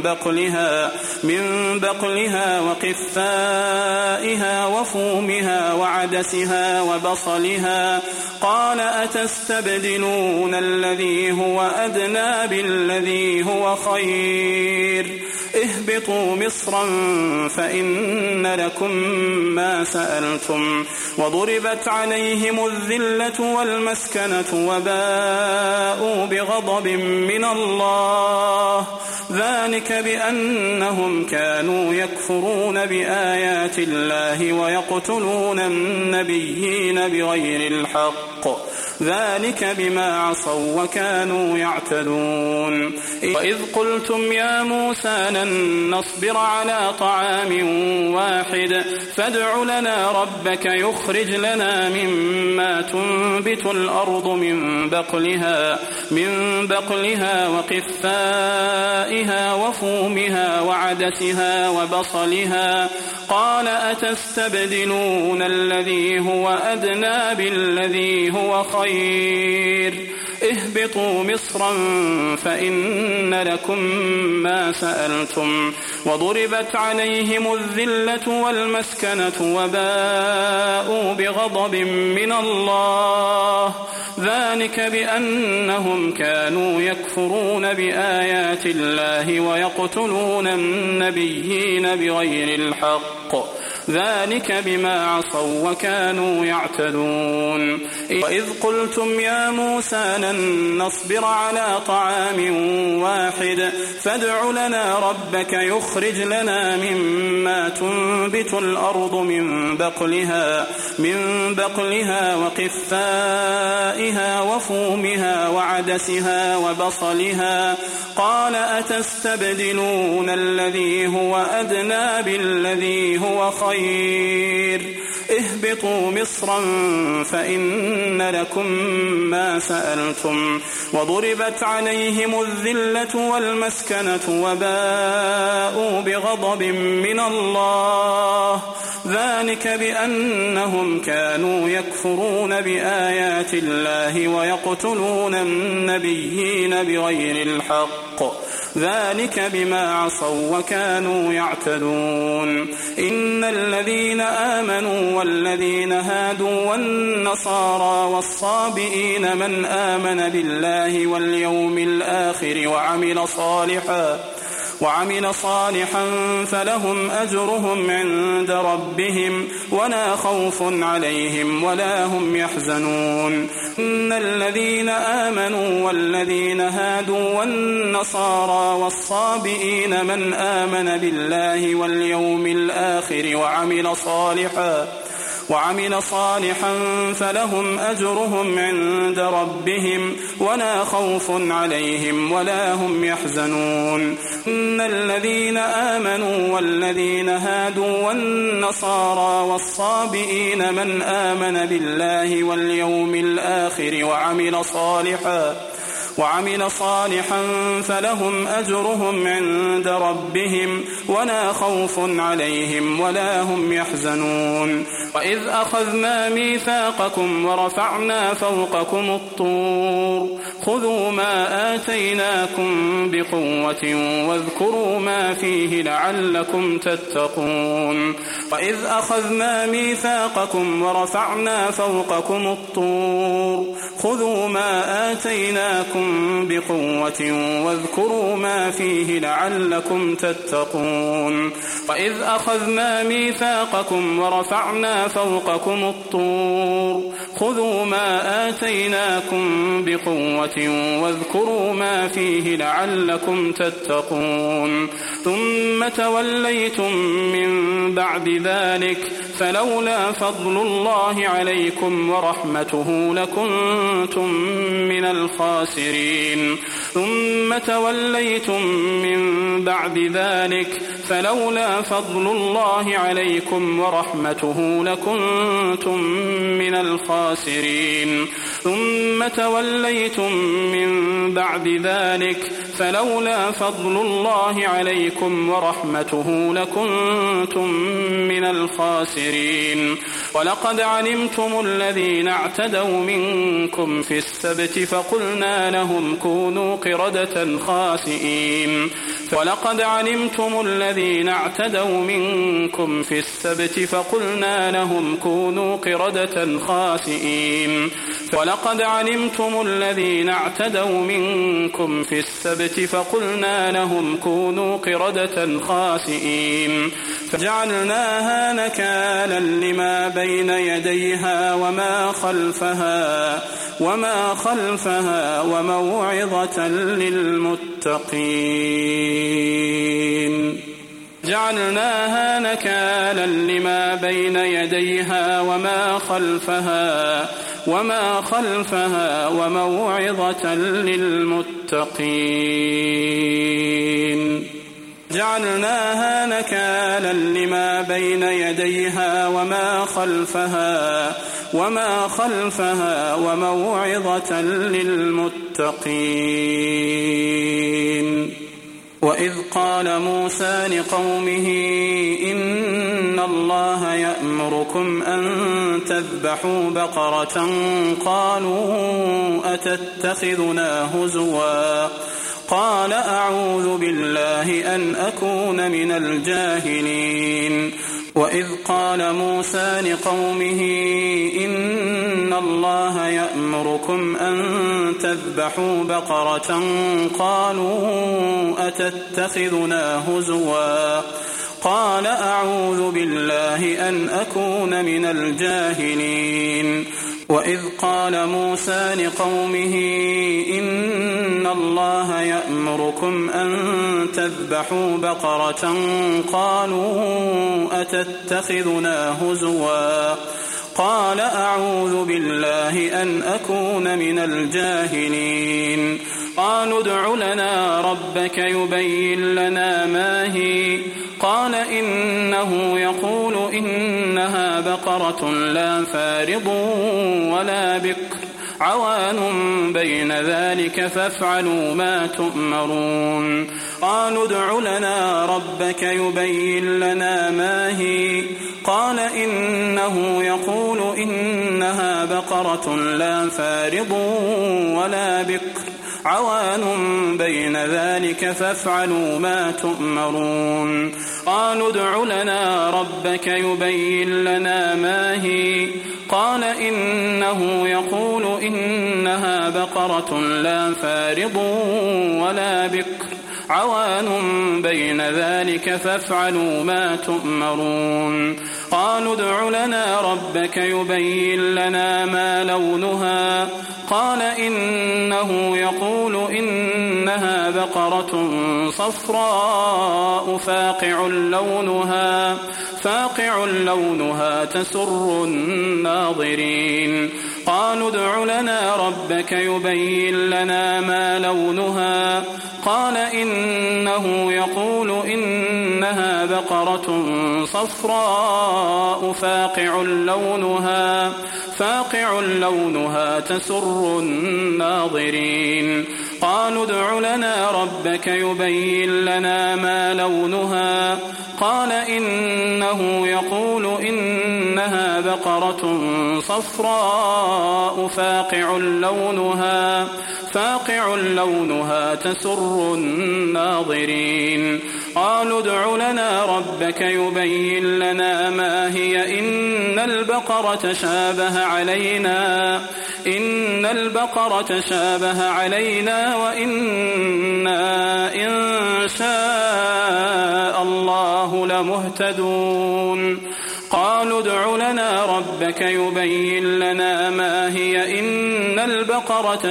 Speaker 3: بقلها وقثائها وفومها وعدسها وبصلها قال أتستبدلون الذي هو أدنى بالذي هو خير اهبطوا مصرا فإن لكم ما سألتم وضربت عليهم الذلة والمسكنة وباءوا بغضب من الله ذلك بأنهم كانوا يكفرون بآيات الله ويقتلون النبيين بغير الحق ذلك بما عصوا وكانوا يعتدون. وإذ قلتم يا موسى لن نصبر على طعام واحد فادع لنا ربك يخرج لنا مما تنبت الأرض من بقلها وقثائها وفومها وعدسها وبصلها قال أتستبدلون الذي هو أدنى بالذي هو خير اهبطوا مصرا فإن لكم ما سألتم وضربت عليهم الذلة والمسكنة وباءوا بغضب من الله ذلك بأنهم كانوا يكفرون بآيات الله ويقتلون النبيين بغير الحق ذلك بما عصوا وكانوا يعتدون. وإذ قلتم يا موسى لن نصبر على طعام واحد فادع لنا ربك يخرج لنا مما تنبت الأرض من بقلها وقثائها وفومها وعدسها وبصلها قال أتستبدلون الذي هو أدنى بالذي هو خير اهبطوا مصرا فإن لكم ما سألتم وضربت عليهم الذلة والمسكنة وباءوا بغضب من الله ذلك بأنهم كانوا يكفرون بآيات الله ويقتلون النبيين بغير الحق ذلك بما عصوا وكانوا يعتدون. إن الذين آمنوا والذين هادوا والنصارى والصابئين من آمن بالله واليوم الآخر وعمل صالحا فلهم أجرهم عند ربهم ولا خوف عليهم ولا هم يحزنون. إن الذين آمنوا والذين هادوا والنصارى والصابئين من آمن بالله واليوم الآخر وعمل صالحا فلهم أجرهم عند ربهم ولا خوف عليهم ولا هم يحزنون. إن الذين آمنوا والذين هادوا والنصارى والصابئين من آمن بالله واليوم الآخر وعمل صالحا فلهم أجرهم عند ربهم ولا خوف عليهم ولا هم يحزنون. وإذ أخذنا ميثاقكم ورفعنا فوقكم الطور خذوا ما آتيناكم بقوة واذكروا ما فيه لعلكم تتقون. وإذ أخذنا ميثاقكم ورفعنا فوقكم الطور خذوا ما آتيناكم بقوة واذكروا ما فيه لعلكم تتقون. وإذ أخذنا ميثاقكم ورفعنا فوقكم الطور خذوا ما آتيناكم بقوة واذكروا ما فيه لعلكم تتقون. ثم توليتم من بعد ذلك فلولا فضل الله عليكم ورحمته لكنتم من الخاسرين. ثم توليتم من بعد ذلك فلولا فضل الله عليكم ورحمته لكنتم من الخاسرين. ثم توليتم من بعد ذلك فلولا فضل الله عليكم ورحمته لكنتم من الخاسرين. ولقد علمتم الذين اعتدوا منكم في السبت فقلنا لهم كونوا قردة خاسئين. ولقد علمتم الذين اعتدوا منكم في السبت فقلنا لهم كونوا قردة خاسئين. ولقد علمتم الذين اعتدوا منكم في السبت فقلنا لهم كونوا قردة خاسئين. فجعلناها نكالا لما بين يديها وما خلفها وموعظة للمتقين. جعلناها نكالا لما بين يديها وما خلفها وموعظة للمتقين. جعلناها نكالا لما بين يديها وما خلفها وموعظة للمتقين. وإذ قال موسى لقومه إن الله يأمركم أن تذبحوا بقرة قالوا أتتخذنا هزوا قال أعوذ بالله أن أكون من الجاهلين. وإذ قال موسى لقومه إن الله يأمركم أن تذبحوا بقرة قالوا أتتخذنا هزوا قال أعوذ بالله أن أكون من الجاهلين. وإذ قال موسى لقومه إن الله يأمركم أن تذبحوا بقرة قالوا أتتخذنا هزوا قال أعوذ بالله أن أكون من الجاهلين. قالوا ادع لنا ربك يبين لنا ما هي قال إنه يقول إنها بقرة لا فارض ولا بكر عوان بين ذلك فافعلوا ما تؤمرون. قالوا ادع لنا ربك يبين لنا ما هي قال إنه يقول إنها بقرة لا فارض ولا بكر عوان بين ذلك فافعلوا ما تؤمرون. قالوا ادع لنا ربك يبين لنا ما هي قال إنه يقول إنها بقرة لا فارض ولا بكر عوان بين ذلك فافعلوا ما تؤمرون. قالوا ادع لنا ربك يبين لنا ما لونها قال إنه يقول إنها بقرة صفراء فاقع لونها تسر الناظرين. قالوا ادع لنا ربك يبين لنا ما لونها قال إنه يقول إنها بقرة صفراء فاقع لونها تسر الناظرين. ادع لنا ربك يبين لنا ما لونها قال إنه يقول إنها بقرة صفراء فاقع لونها تسر الناظرين قالوا ادع لنا ربك يبين لنا ما هي إن البقرة شابه علينا وإنا إن شاء الله لمهتدون قالوا ادع لنا ربك يبين لنا ما هي إن البقرة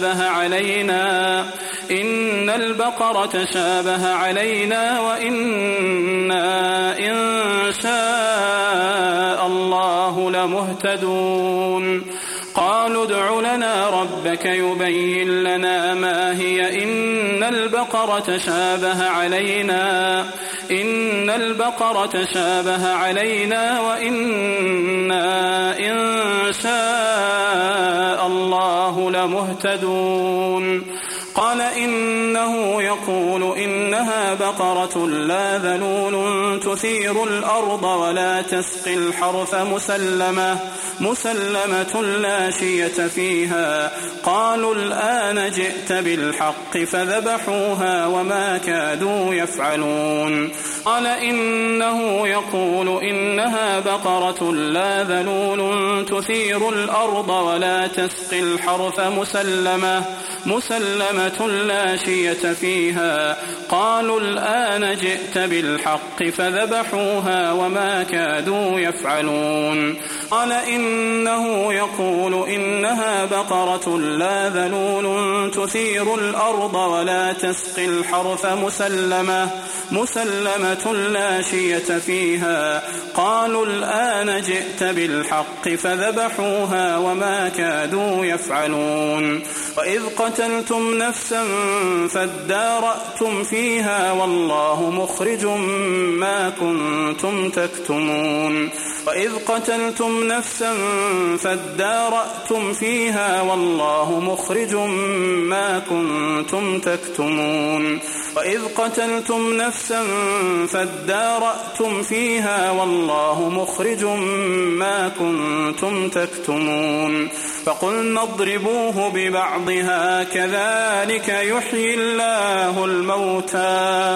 Speaker 3: شابه علينا وإنا إن شاء الله لمهتدون قالوا ادع لنا ربك يبين لنا ما هي إن البقرة شابه علينا وإنا إن شاء الله لمهتدون قال إنه يقول إنها بقرة لا ذلول تثير الأرض ولا تسقي الحرث مسلمة لا شية فيها قالوا الآن جئت بالحق فذبحوها وما كادوا يفعلون قال إنه يقول إنها بقرة لا ذلول تثير الأرض ولا تسقي الحرث مسلمة لا شية فيها قالوا الآن جئت بالحق فذبحوها وما كادوا يفعلون قال إنه يقول إنها بقرة لا ذلول تثير الأرض ولا تسقي الحرث مسلمة لا شية فيها قالوا الآن جئت بالحق فذبحوها وما كادوا يفعلون وإذ قتلتم نفسا فادارأتم فيها والله مخرج ما كنتم تكتمون وإذ قتلتم نفسا فادارأتم فيها والله مخرج ما كنتم تكتمون وإذ قتلتم نفسا فادارأتم فيها والله مخرج ما كنتم تكتمون فقلنا اضربوه ببعضها كذلك يحيي الله الموتى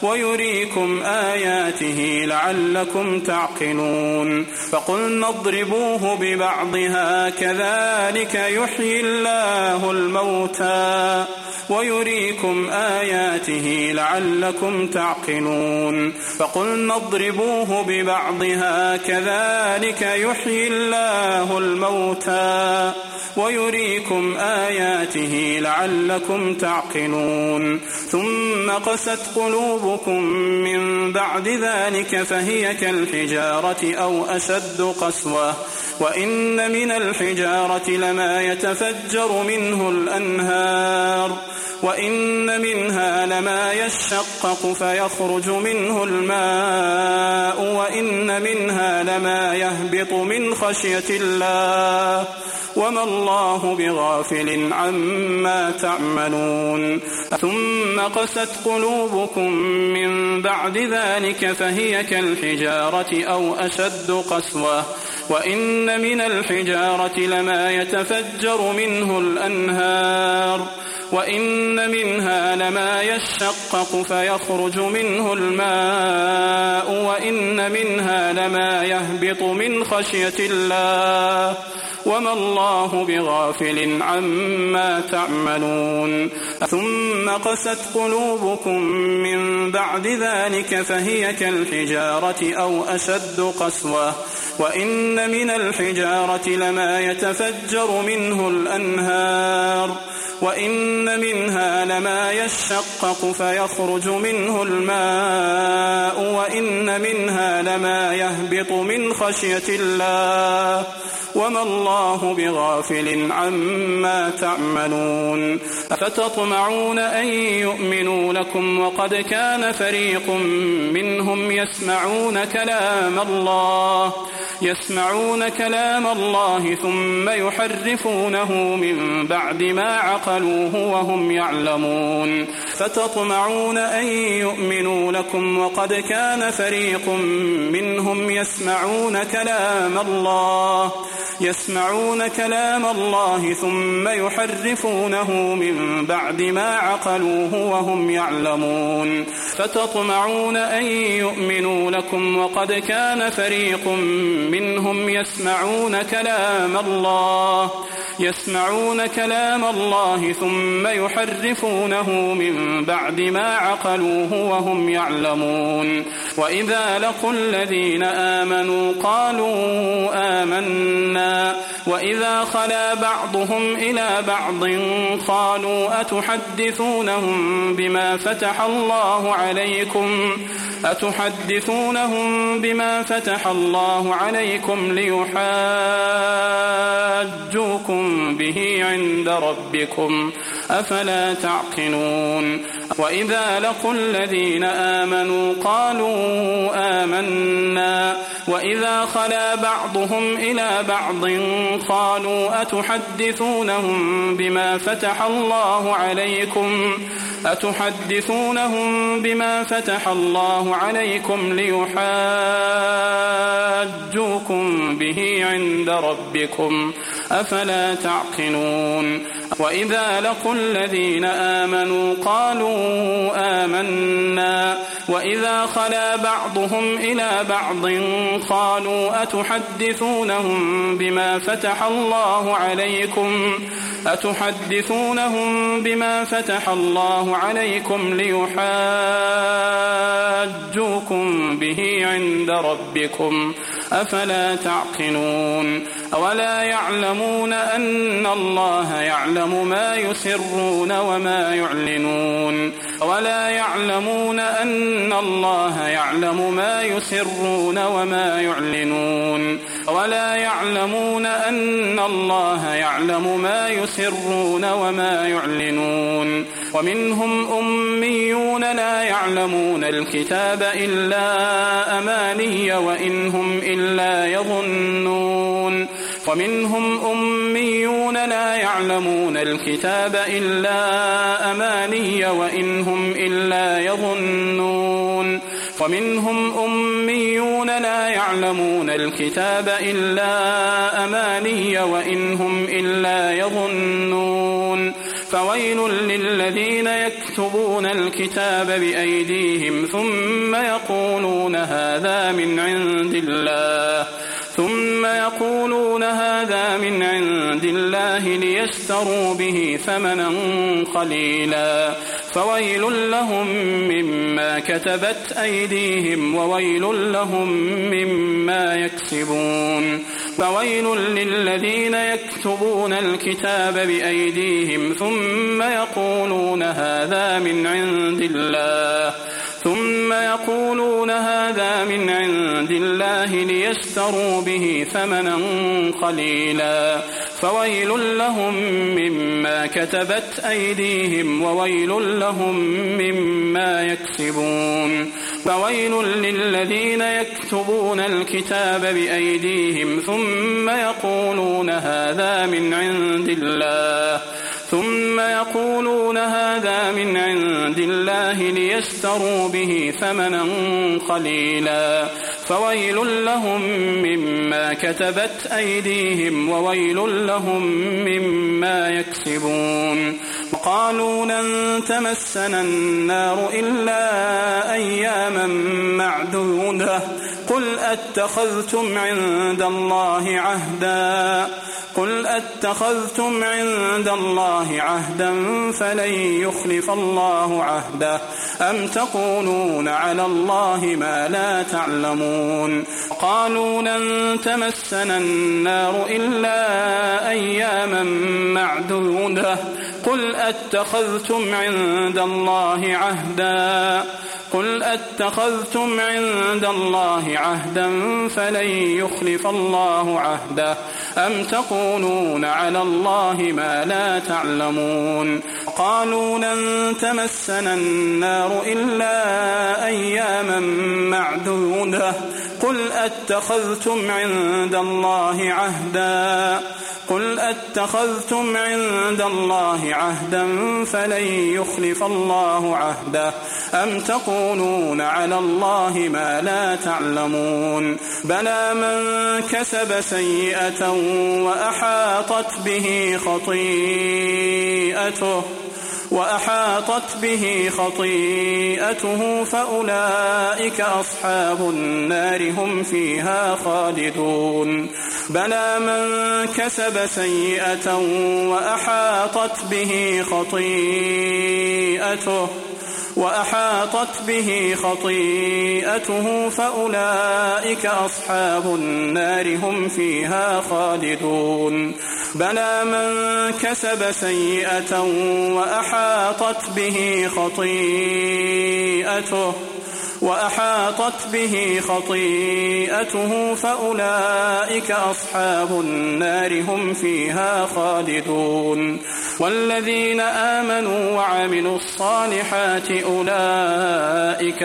Speaker 3: ويريكم آياته لعلكم تعقلون فقلنا اضربوه ببعضها كذلك يحيي الله الموتى ويريكم آياته لعلكم تعقلون فقلنا اضربوه ببعضها كذلك يحيي الله الموتى ويريكم آياته لعلكم تعقلون ثم قست قلوبكم من بعد ذلك فهي كالحجارة أو أشد قسوة وإن من الحجارة لما يتفجر منه الأنهار وإن منها لما يشقق فيخرج منه الماء وإن منها لما يهبط من خشية الله وما الله بغافل عما تعملون ثم قست قلوبكم من بعد ذلك فهي كالحجارة أو أشد قسوة وإن من الحجارة لما يتفجر منه الأنهار وإن منها لما يشقق فيخرج منه الماء وإن منها لما يهبط من خشية الله وما الله بغافل عما تعملون ثم قست قلوبكم من بعد ذلك فهي كالحجارة أو أشد قسوة وإن من الحجارة لما يتفجر منه الأنهار وإن منها لما يشقق فيخرج منه الماء وإن منها لما يهبط من خشية الله وما الله بغافل عما تعملون أفتطمعون أن يؤمنوا لكم وقد كان فريق منهم يسمعون كلام الله ثم يحرفونه من بعد ما عقلوه عقلوه وهم يعلمون فتطمعون أن يؤمنوا لكم وقد كان فريق منهم يسمعون كلام الله ثم يحرفونه من بعد ما عقلوه وهم يعلمون فتطمعون أن يؤمنوا لكم وقد كان فريق منهم يسمعون كلام الله ثم يحرفونه من بعد ما عقلوه وهم يعلمون وإذا لقوا الذين آمنوا قالوا آمنا وإذا خلا بعضهم إلى بعض قالوا أتحدثونهم بما فتح الله عليكم ليحاجوكم به عند ربكم أفلا تعقلون وإذا لقوا الذين آمنوا قالوا آمنا وإذا خلا بعضهم إلى بعض قالوا أتحدثونهم بما فتح الله عليكم ليحاجوكم به عند ربكم أفلا تعقلون وإذا لقوا الذين آمنوا قالوا آمنا وإذا خلا بعضهم إلى بعض قالوا أتحدثونهم بما فتح الله عليكم ليحاجوكم به عند ربكم أفلا تعقلون أولا يعلمون أن الله يعلم ما يسرون وما يعلنون ومنهم أميون لا يعلمون الكتاب إلا أماني وإن هم إلا يظنون ومنهم أميون لا يعلمون الكتاب إلا أماني وإن هم إلا يظنون ومنهم أميون لا يعلمون الكتاب إلا أماني وإن هم إلا يظنون فويل للذين يكتبون الكتاب بأيديهم ثم يقولون هذا من عند الله ليشتروا به ثمنا قليلا فويل لهم مما كتبت أيديهم وويل لهم مما يكسبون فويل للذين يكتبون الكتاب بأيديهم ثم يقولون هذا من عند الله ليشتروا به ثمنا قليلا فويل لهم مما كتبت أيديهم وويل لهم مما يكسبون فويل للذين يكتبون الكتاب بأيديهم ثم يقولون هذا من عند الله ليشتروا به ثمنا قليلا فويل لهم مما كتبت أيديهم وويل لهم مما يكسبون وقالوا لن تمسنا النار إلا أياما معدودة قل أتخذتم عند الله عهدا فلن يخلف الله عهده أم تقولون على الله ما لا تعلمون قالوا لن تمسنا النار إلا أياما معدودة قل أتخذتم عند الله عهدا فلن يخلف الله عهده أم تقولون على الله ما لا تعلمون قالوا لن تمسنا النار إلا أياما معدودة قل أتخذتم عند الله قل أتخذتم عند الله عهدا فلن يخلف الله عهده أم تقولون على الله ما لا تعلمون بلى من كسب سيئة وأحاطت به خطيئته فأولئك أصحاب النار هم فيها خالدون بلى من كسب سيئة وأحاطت به خطيئته فأولئك أصحاب النار هم فيها خالدون بلى من كسب سيئة وأحاطت به خطيئته فأولئك أصحاب النار هم فيها خالدون والذين آمنوا وعملوا الصالحات أولئك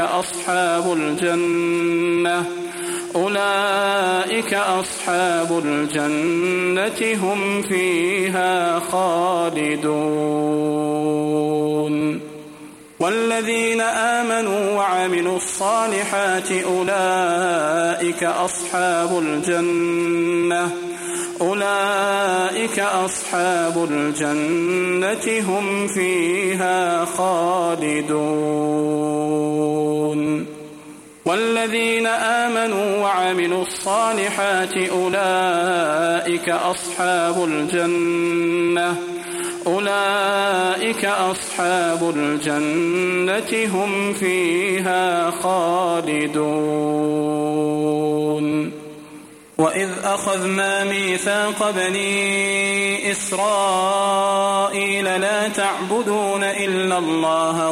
Speaker 3: أصحاب الجنة هم فيها خالدون والذين آمنوا وعملوا الصالحات أولئك أصحاب الجنة هم فيها خالدون والذين آمنوا وعملوا الصالحات أولئك أصحاب الجنة هم فيها خالدون وإذ أخذنا ميثاق بني إسرائيل لا تعبدون إلا الله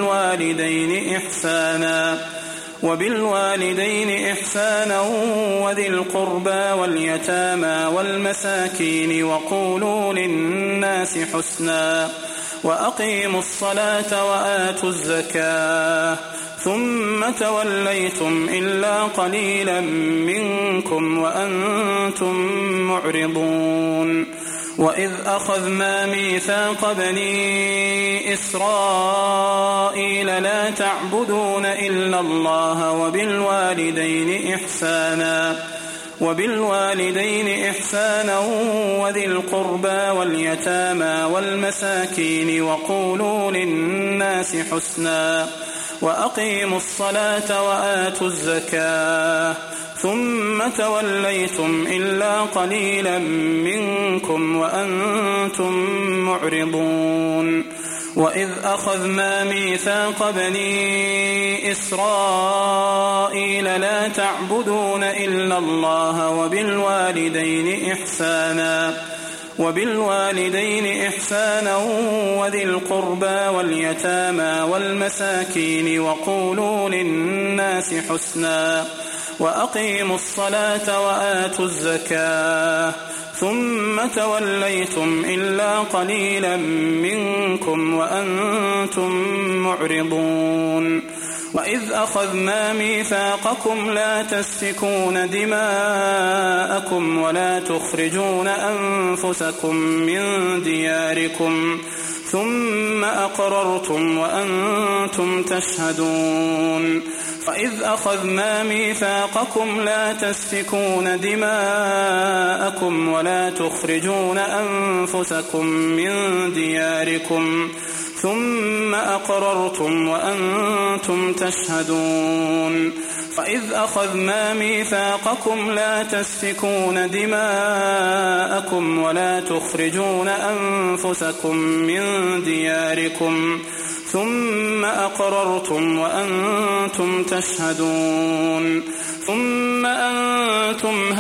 Speaker 3: وبالوالدين إحسانا وذي القربى واليتامى والمساكين وقولوا للناس حسنا وأقيموا الصلاة وآتوا الزكاة ثم توليتم إلا قليلا منكم وأنتم معرضون وإذ أخذنا ميثاق بني إسرائيل لا تعبدون إلا الله وبالوالدين إحسانا وذي القربى واليتامى والمساكين وقولوا للناس حسنا وأقيموا الصلاة وآتوا الزكاة ثم توليتم إلا قليلا منكم وأنتم معرضون وإذ أخذنا ميثاق بني إسرائيل لا تعبدون إلا الله وبالوالدين إحسانا وذي القربى واليتامى والمساكين وقولوا للناس حسنا وأقيموا الصلاة وآتوا الزكاة ثم توليتم إلا قليلا منكم وأنتم معرضون وإذ أخذنا ميثاقكم لا تسفكون دماءكم ولا تخرجون أنفسكم من دياركم ثم أقررتم وأنتم تشهدون وإذ أخذنا ميثاقكم لا تسفكون دماءكم ولا تخرجون أنفسكم من دياركم ثم أقررتم وأنتم تشهدون وإذ أخذنا ميثاقكم لا تسفكون دماءكم ولا تخرجون أنفسكم من دياركم ثم أقررتم وأنتم تشهدون ثم أنتم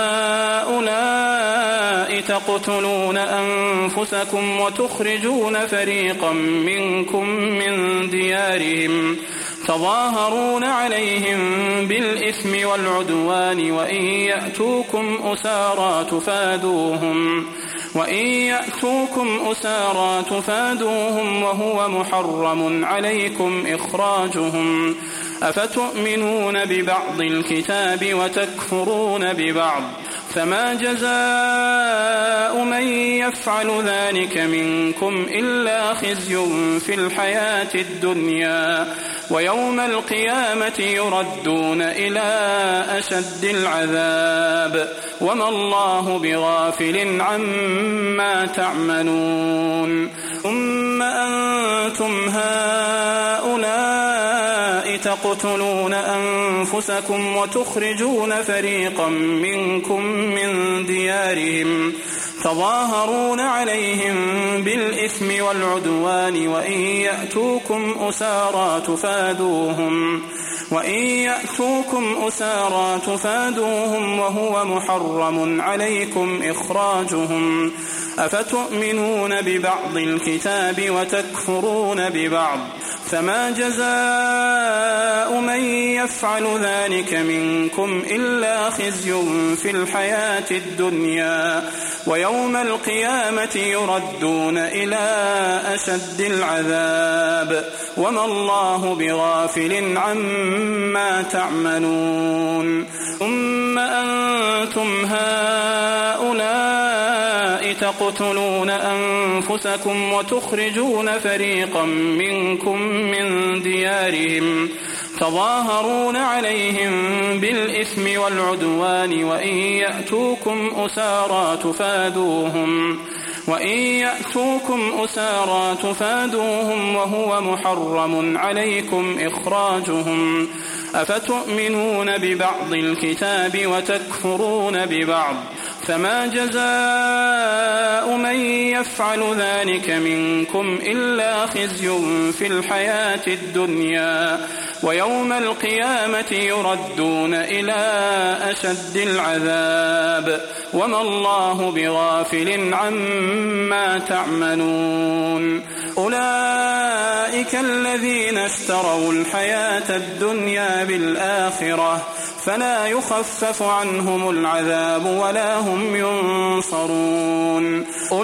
Speaker 3: هؤلاء تقتلون أنفسكم وتخرجون فريقا منكم من ديارهم تظاهرون عليهم بالإثم والعدوان وإن يأتوكم أسارى تفادوهم وهو محرم عليكم إخراجهم أفتؤمنون ببعض الكتاب وتكفرون ببعض فما جزاء من يفعل ذلك منكم إلا خزي في الحياة الدنيا ويوم القيامة يردون إلى أشد العذاب وما الله بغافل عما تعملون ثم أنتم هؤلاء تقتلون أنفسكم وتخرجون فريقا منكم من ديارهم تظاهرون عليهم بالإثم والعدوان وإن يأتوكم أسارى تفادوهم وهو محرم عليكم إخراجهم أفتؤمنون ببعض الكتاب وتكفرون ببعض فما جزاء من يفعل ذلك منكم إلا خزي في الحياة الدنيا ويوم القيامة يردون إلى أشد العذاب وما الله بغافل عما تعملون ثم أنتم هؤلاء تقتلون أنفسكم وتخرجون فريقا منكم من ديارهم تظاهرون عليهم بالإثم والعدوان وإن يأتوكم أسارى تفادوهم وهو محرم عليكم إخراجهم أفتؤمنون ببعض الكتاب وتكفرون ببعض فما جزاء من يفعل ذلك منكم إلا خزي في الحياة الدنيا ويوم القيامة يردون إلى أشد العذاب وما الله بغافل عما تعملون أولئك الذين اشتروا الحياة الدنيا بالآخرة فلا يخفف عنهم العذاب ولا هم ينصرون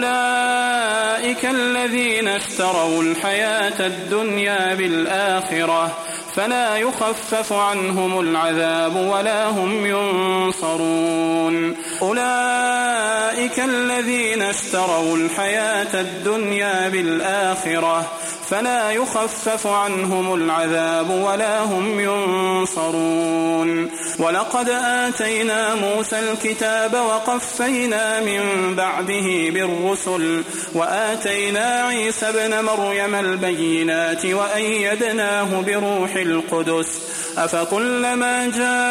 Speaker 3: أولئك الذين اشتروا الحياة الدنيا بالآخرة فلا يخفف عنهم العذاب ولا هم ينصرون أولئك الذين اشتروا الحياة الدنيا بالآخرة فلا يخفف عنهم العذاب ولا هم ينصرون ولقد آتينا موسى الكتاب وقفينا من بعده بالرسل وآتينا عيسى ابن مريم البينات وأيدناه بروح القدس أفكلما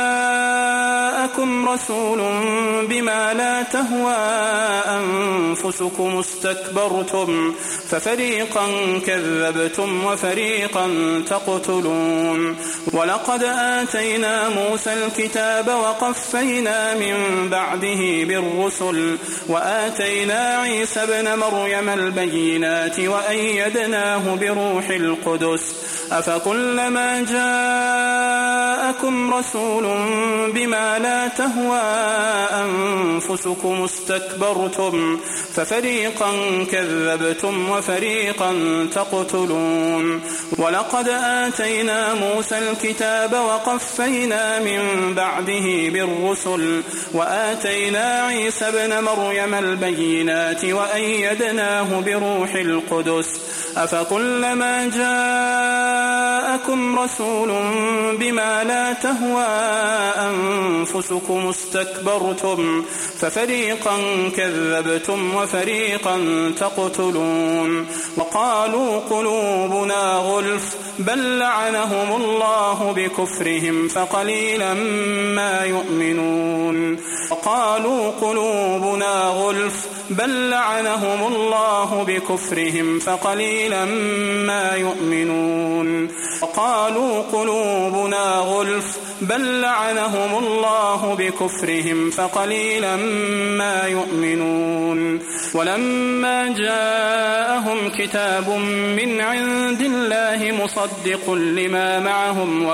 Speaker 3: جاءكم رسول بما لا تهوى أنفسكم استكبرتم ففريقا كذبتم وفريقا تقتلون ولقد آتينا موسى الكتاب وقفينا من بعده بالرسل وآتينا عيسى ابن مريم البينات وأيدناه بروح القدس أفكلما جاءكم رسول بما لا تهوى أنفسكم استكبرتم ففريقا كذبتم وفريقا تقتلون ولقد آتينا موسى الكتاب وقفينا من بعده بالرسل وآتينا عيسى ابن مريم البينات وأيدناه بروح القدس أفكلما جاءكم رسول بما لا تهوى أنفسكم استكبرتم ففريقا كذبتم وفريقا تقتلون وقالوا قلوبنا غلف بل لعنهم الله بكفرهم فقليلا ما يؤمنون وقالوا قلوبنا غلف بل لعنهم الله بكفرهم فقليلا ما يؤمنون وقالوا قلوبنا غلف بل لعنهم الله بكفرهم فقليلا ما يؤمنون ولما جاءهم كتاب من عند الله مصدق لما معهم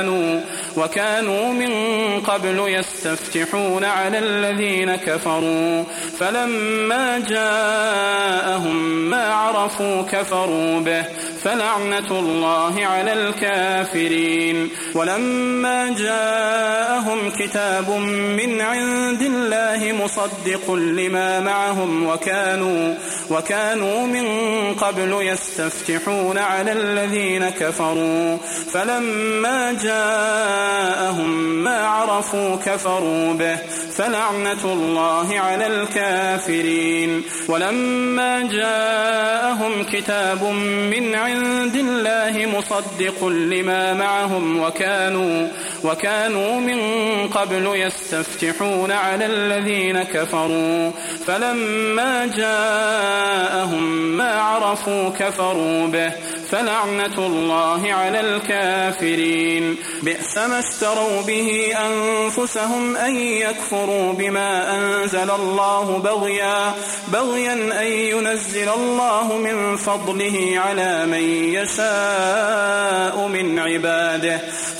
Speaker 3: وكانوا من قبل يستفتحون على الذين كفروا فلما جاءهم ما عرفوا كفروا به فلعنة الله على الكافرين ولما جاءهم كتاب من عند الله مصدق لما معهم وكانوا من قبل يستفتحون على الذين كفروا فلما جاءهم ما عرفوا كفروا به فلعنة الله على الكافرين. ولما جاءهم كتاب من عند الله مصدق لما معهم وكانوا من قبل يستفتحون على الذين كفروا فلما جاءهم ما عرفوا كفروا به فلعنة الله على الكافرين. بئس ما اشتروا به أنفسهم أن يكفروا بما أنزل الله بغيا أن ينزل الله من فضله على من يشاء من عباده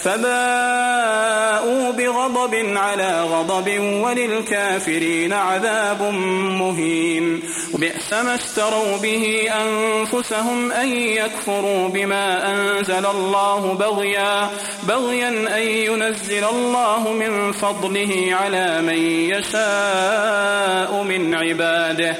Speaker 3: فباءوا بغضب على غضب وللكافرين عذاب مهين. بئس ما اشتروا به أنفسهم أن يكفروا بما أنزل الله بغيا أن ينزل الله من فضله على من يشاء من عباده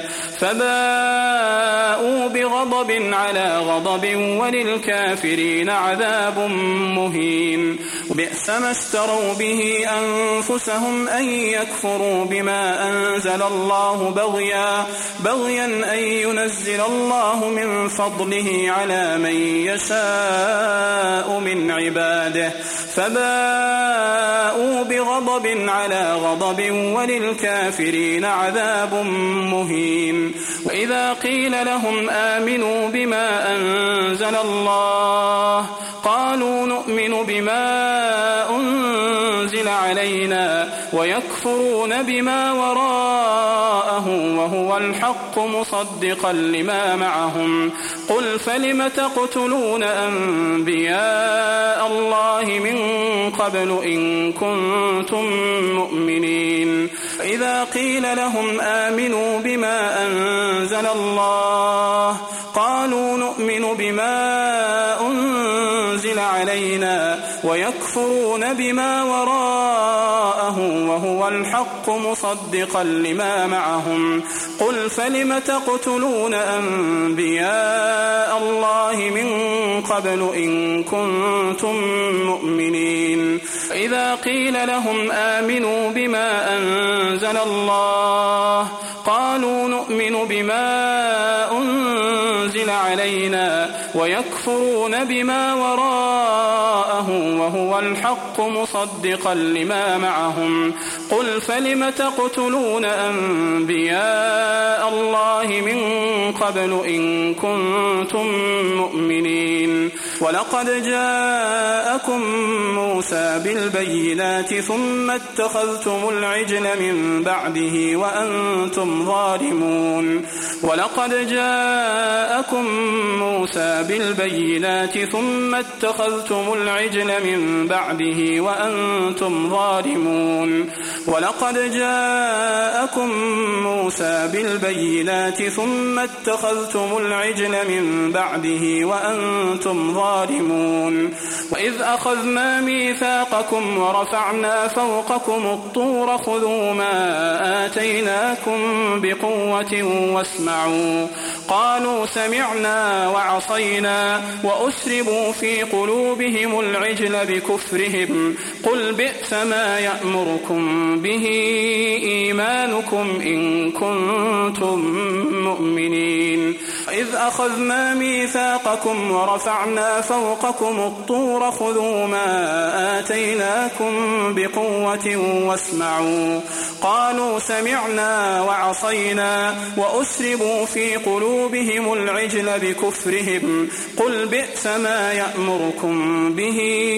Speaker 3: فباءوا بغضب على غضب وللكافرين عذاب مهين. بئس ما اشتروا به أنفسهم أن يكفروا بما أنزل الله بغيا أن ينزل الله من فضله على من يشاء من عباده فباءوا بغضب على غضب وللكافرين عذاب مهين. وإذا قيل لهم آمنوا بما أنزل الله قالوا نؤمن بما أنزل علينا ويكفرون بما وراءه وهو الحق مصدقا لما معهم قل فلم تقتلون أنبياء الله من قبل إن كنتم مؤمنين. إذا قيل لهم آمنوا بما أنزل الله قالوا نؤمن بما أنزل علينا ويكفرون بما وراءه وهو الحق مصدقا لما معهم قل فلم تقتلون أنبياء الله من قبل إن كنتم مؤمنين. إذا قيل لهم آمنوا بما أنزل الله قالوا نؤمن بما أنزل علينا ويكفرون بما وراءه وهو الحق مصدقا لما معهم قل فلم تقتلون أنبياء الله من قبل إن كنتم مؤمنين. ولقد جاءكم موسى بالبينات ثم اتخذتم العجل من بعده وأنتم ظالمون. ولقد جاءكم موسى بالبينات ثم اتخذتم العجل من بعده وأنتم ظالمون. ولقد جاءكم موسى بالبينات ثم اتخذتم العجل من بعده وأنتم ظالمون. وإذ أخذنا ميثاقكم ورفعنا فوقكم الطور خذوا ما آتيناكم بقوة واسمعوا قالوا سمعنا وعصينا وأشربوا في قلوبهم العجل بكفرهم قل بئس ما يأمركم به إيمانكم إن كنتم مؤمنين. إذ أخذنا ميثاقكم ورفعنا فوقكم الطور خذوا ما آتيناكم بقوة واسمعوا قالوا سمعنا وعصينا وأشربوا في قلوبهم العجل بكفرهم قل بئس ما يأمركم به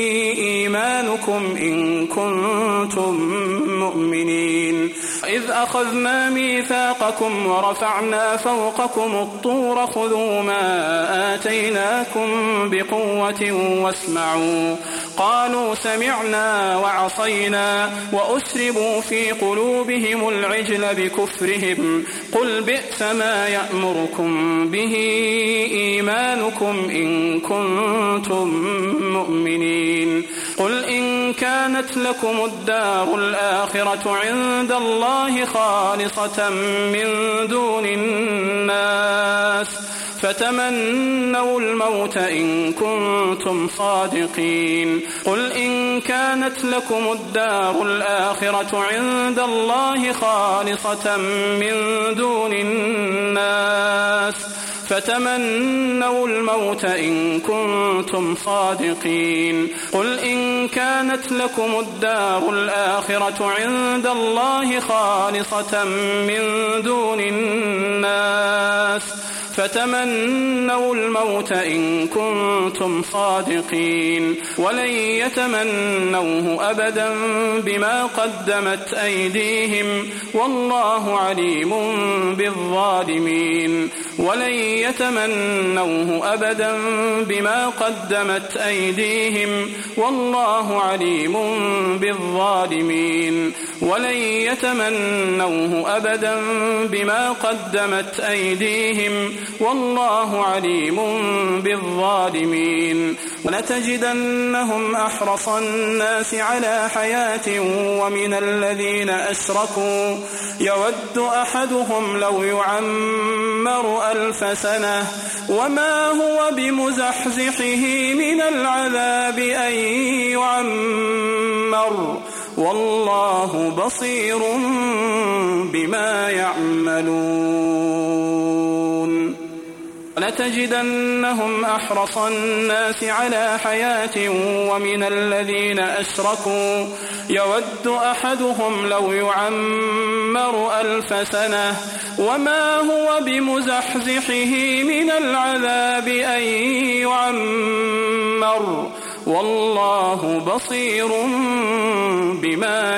Speaker 3: إيمانكم إن كنتم مؤمنين. إذ أخذنا ميثاقكم ورفعنا فوقكم الطور خذوا ما آتيناكم بقوة واسمعوا قالوا سمعنا وعصينا وأشربوا في قلوبهم العجل بكفرهم قل بئس ما يأمركم به إيمانكم إن كنتم مؤمنين قل إن كانت لكم الدار الآخرة عند الله خالصة من دون الناس فتمنوا الموت إن كنتم صادقين قل إن كانت لكم الدار الآخرة عند الله خالصة من دون الناس فتمنوا الموت إن كنتم صادقين قل إن كانت لكم الدار الآخرة عند الله خالصة من دون الناس فتمنوا الموت إن كنتم صادقين ولن يتمنوه أبدا بما قدمت أيديهم والله عليم بالظالمين ولن يتمنوه أبدا بما قدمت أيديهم والله عليم بالظالمين ولن يتمنوه أبدا بما قدمت أيديهم والله عليم بالظالمين ولتجدنهم أحرص الناس على حياة ومن الذين أشركوا يود أحدهم لو يعمر 1000 سنة وما هو بمزحزحه من العذاب أن يعمر والله بصير بما يعملون ولتجدنهم أحرص الناس على حياة ومن الذين أشركوا يود أحدهم لو يعمر 1000 سنة وما هو بمزحزحه من العذاب أن يعمر والله بصير بما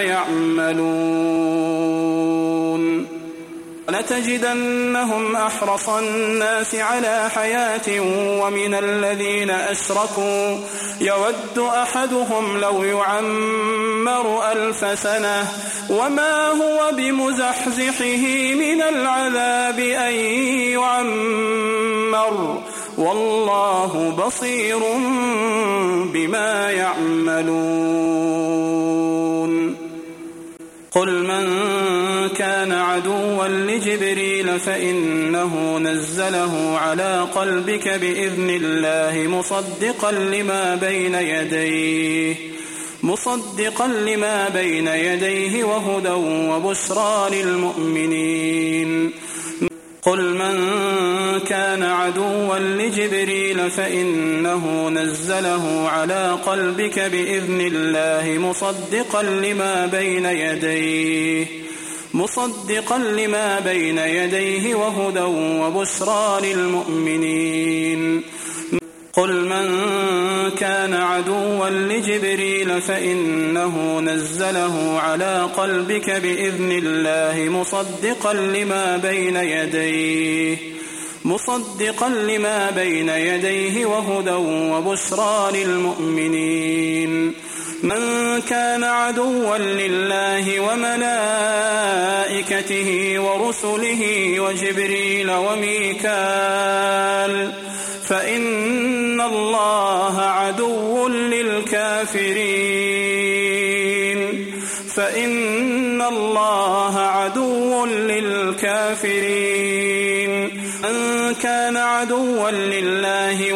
Speaker 3: يعملون ولتجدنهم أحرص الناس على حياة ومن الذين أشركوا يود أحدهم لو يعمر 1000 سنة وما هو بمزحزحه من العذاب أن يعمر والله بصير بما يعملون قل من كان عدوا لجبريل فإنه نزله على قلبك بإذن الله مصدقا لما بين يديه وهدى وبشرى للمؤمنين قل من كان عدوا لجبريل فإنه نزله على قلبك بإذن الله مصدقا لما بين يديه وهدى وبشرى للمؤمنين قل من كان عدوا لجبريل فإنه نزله على قلبك بإذن الله مصدقا لما بين يديه وهدى وبشرى للمؤمنين من كان عدوا لله وملائكته ورسله وجبريل وميكال فإن الله عدو للكافرين من كان عدوا لله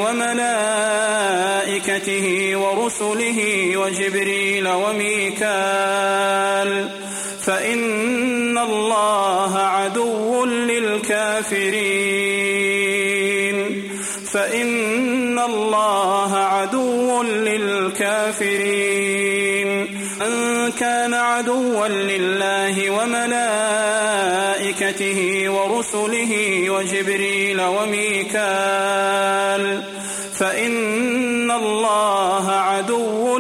Speaker 3: وملائكته ورسله وجبريل وميكال فإن الله عدو للكافرين من كان عدوا لله وملائكته ورسله وجبريل وميكال فإن الله عدو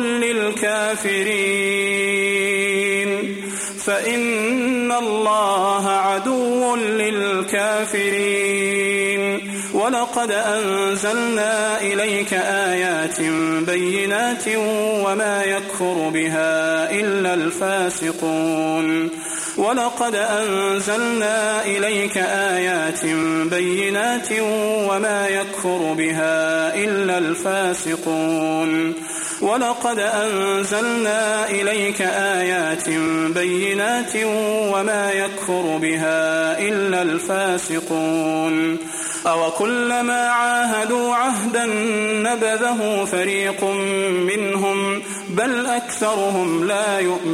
Speaker 3: للكافرين ولقد أنزلنا إليك آيات بينات وما يكفر بها إلا الفاسقون ولقد أنزلنا إليك آيات بينات وما يكفر بها إلا الفاسقون ولقد أنزلنا إليك آيات بينات وما يكفر بها إلا الفاسقون أوكلما عاهدوا عهدا نبذه فريق منهم بل أكثرهم لا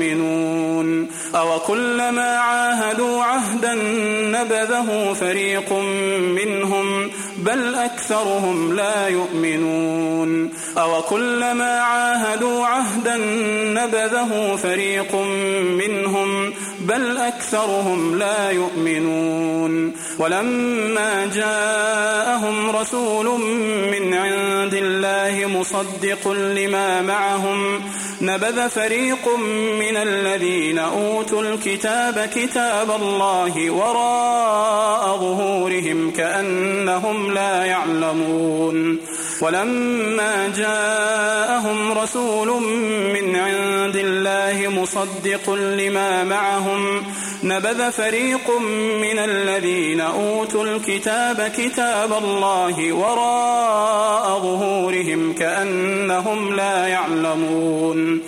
Speaker 3: يؤمنون أوكلما عاهدوا عهدا نبذه فريق منهم بل أكثرهم لا يؤمنون أوكلما عاهدوا عهدا نبذه فريق منهم بل أكثرهم لا يؤمنون ولما جاءهم رسول من عند الله مصدق لما معهم نبذ فريق من الذين أوتوا الكتاب كتاب الله وراء ظهورهم كأنهم لا يعلمون ولما جاءهم رسول من عند الله مصدق لما معهم نبذ فريق من الذين أوتوا الكتاب كتاب الله وراء ظهورهم كأنهم لا يعلمون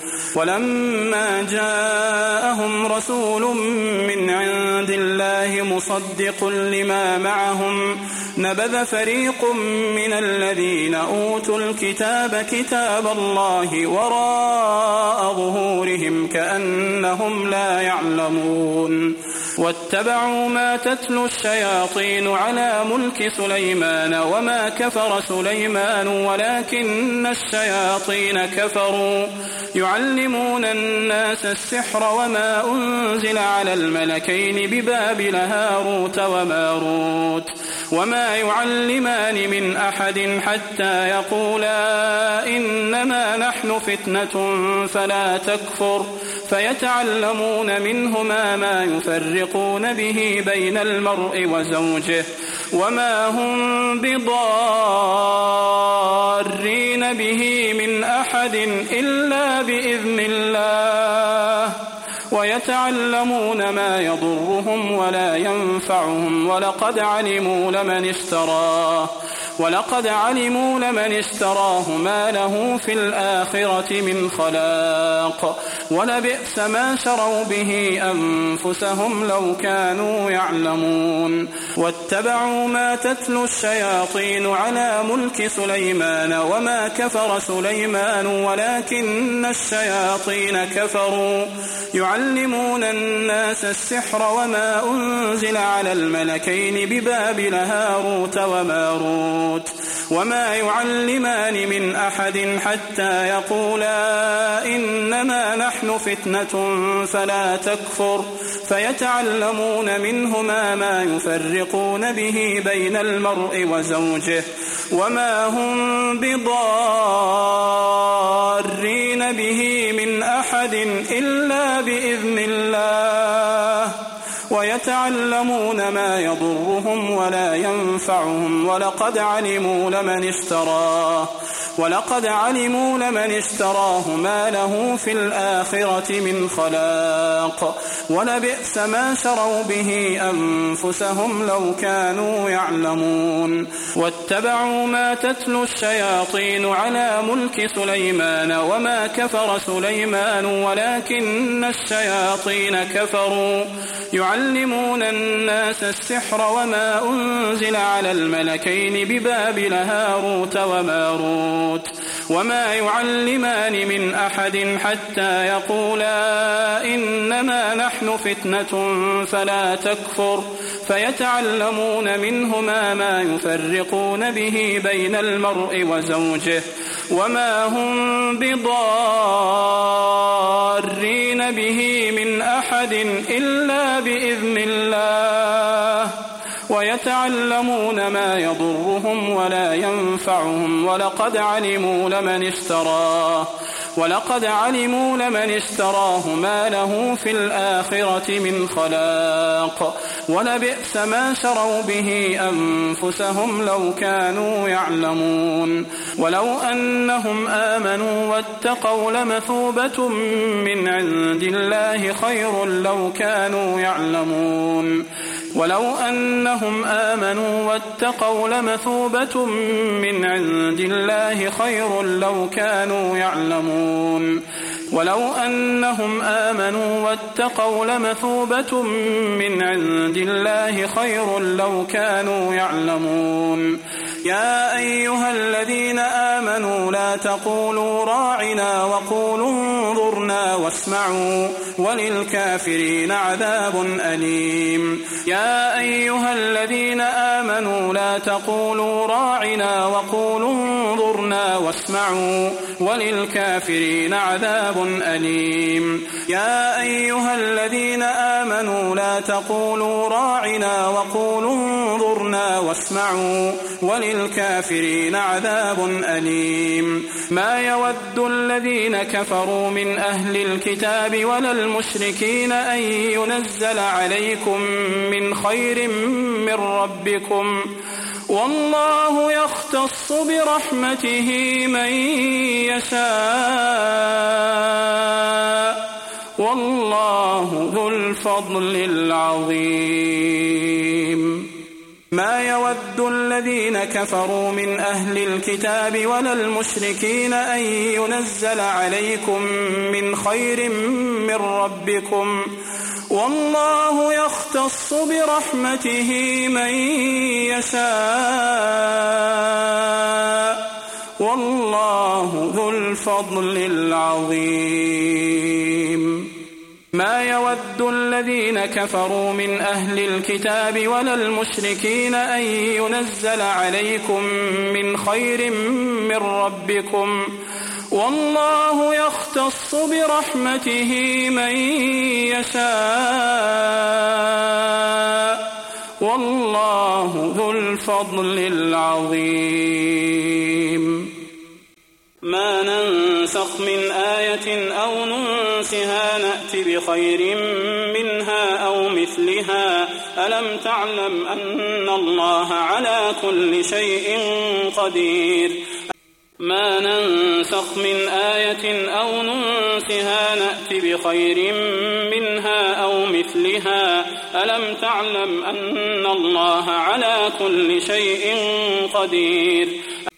Speaker 3: ولما جاءهم رسول من عند الله مصدق لما معهم نبذ فريق من الذين أوتوا الكتاب كتاب الله وراء ظهورهم كأنهم لا يعلمون واتبعوا ما تتلو الشياطين على ملك سليمان وما كفر سليمان ولكن الشياطين كفروا يعلمون الناس السحر وما أنزل على الملكين ببابل هاروت وماروت وما يعلمان من أحد حتى يقولا إنما نحن فتنة فلا تكفر فيتعلمون منهما ما يفرقون به بين المرء وزوجه وما هم بضارين به من أحد إلا بإذن الله ويتعلمون ما يضرهم ولا ينفعهم ولقد علموا لمن اشتراه ما له في الآخرة من خلاق ولبئس ما شروا به أنفسهم لو كانوا يعلمون واتبعوا ما تتلو الشياطين على ملك سليمان وما كفر سليمان ولكن الشياطين كفروا يعلمون الناس السحر وما أنزل على الملكين ببابل هاروت وماروت وما يعلمان من أحد حتى يقولا إنما نحن فتنة فلا تكفر فيتعلمون منهما ما يفرقون به بين المرء وزوجه وما هم بضارين به من أحد إلا بإذن الله ويتعلمون ما يضرهم ولا ينفعهم ولقد علموا لمن اشتراه ما له في الآخرة من خلاق ولبئس ما شروا به أنفسهم لو كانوا يعلمون واتبعوا ما تتلو الشياطين على ملك سليمان وما كفر سليمان ولكن الشياطين كفروا يعلمون الناس السحر وما أنزل على الملكين ببابل هاروت وماروت وما يعلمان من أحد حتى يقولا إنما نحن فتنة فلا تكفر فيتعلمون منهما ما يفرقون به بين المرء وزوجه وما هم بضارين به من أحد إلا بإذن الله ويتعلمون ما يضرهم ولا ينفعهم ولقد علموا لمن اشتراه ما له في الآخرة من خلاق ولبئس ما شروا به أنفسهم لو كانوا يعلمون ولو أنهم آمنوا واتقوا لمثوبة من عند الله خير لو كانوا يعلمون ولو أنهم آمنوا واتقوا لمثوبة من عند الله خير لو كانوا يعلمون ولو أنهم آمنوا واتقوا لمثوبة من عند الله خير لو كانوا يعلمون يا أيها الذين آمنوا لا تقولوا راعنا وقولوا انظرنا واسمعوا وللكافرين عذاب أليم يا أيها الذين آمنوا لا تقولوا راعنا وقولوا انظرنا واسمعوا وللكافرين عذاب أليم يا أيها الذين آمنوا لا تقولوا راعنا وقولوا انظرنا واسمعوا وللكافرين عذاب أليم ما يود الذين كفروا من أهل الكتاب ولا المشركين أن ينزل عليكم من خير من ربكم والله يختص برحمته من يشاء والله ذو الفضل العظيم ما يود الذين كفروا من أهل الكتاب ولا المشركين أن ينزل عليكم من خير من ربكم والله يختص برحمته من يشاء والله ذو الفضل العظيم ما يود الذين كفروا من أهل الكتاب ولا المشركين أن ينزل عليكم من خير من ربكم والله يختص برحمته من يشاء والله ذو الفضل العظيم ما ننسخ من آية أو ننسها نأت بخير منها أو مثلها ألم تعلم أن الله على كل شيء قدير ما ننسخ من آية أو ننسها نأت بخير منها أو مثلها ألم تعلم أن الله على كل شيء قدير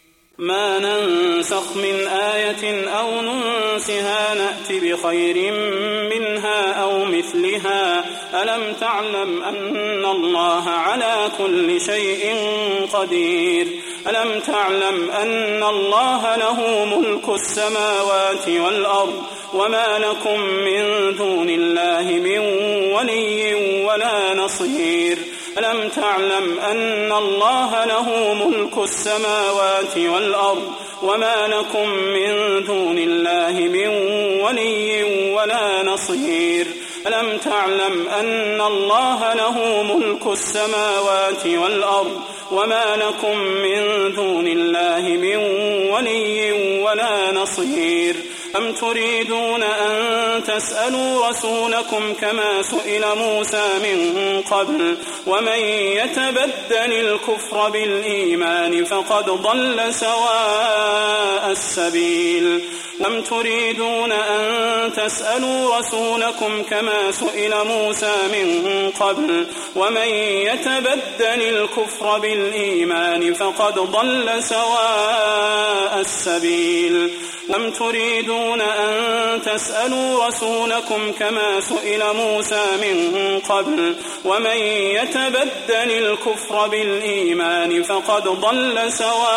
Speaker 3: ما ننسخ من آية أو ننسها نأت بخير منها أو مثلها ألم تعلم أن الله على كل شيء قدير ألم تعلم أن الله له ملك السماوات والأرض وما لكم من دون الله من ولي ولا نصير ألم تعلم أن الله له ملك السماوات والأرض وما لكم من دون الله من ولي ولا نصير ألم تعلم أن الله له ملك السماوات والأرض وما لكم من دون الله من ولي ولا نصير أم تريدون أن تسألوا رسولكم كما سئل موسى من قبل ومن يتبدل الكفر بالإيمان فقد ضل سواء السبيل أم تريدون أن تسألوا رسولكم كما سئل موسى من قبل ومن يتبدل الكفر بالإيمان فقد ضل سواء السبيل أم تريدون أن تسألوا رسولكم كما سئل موسى من قبل ومن يتبدل الكفر بالإيمان فقد ضل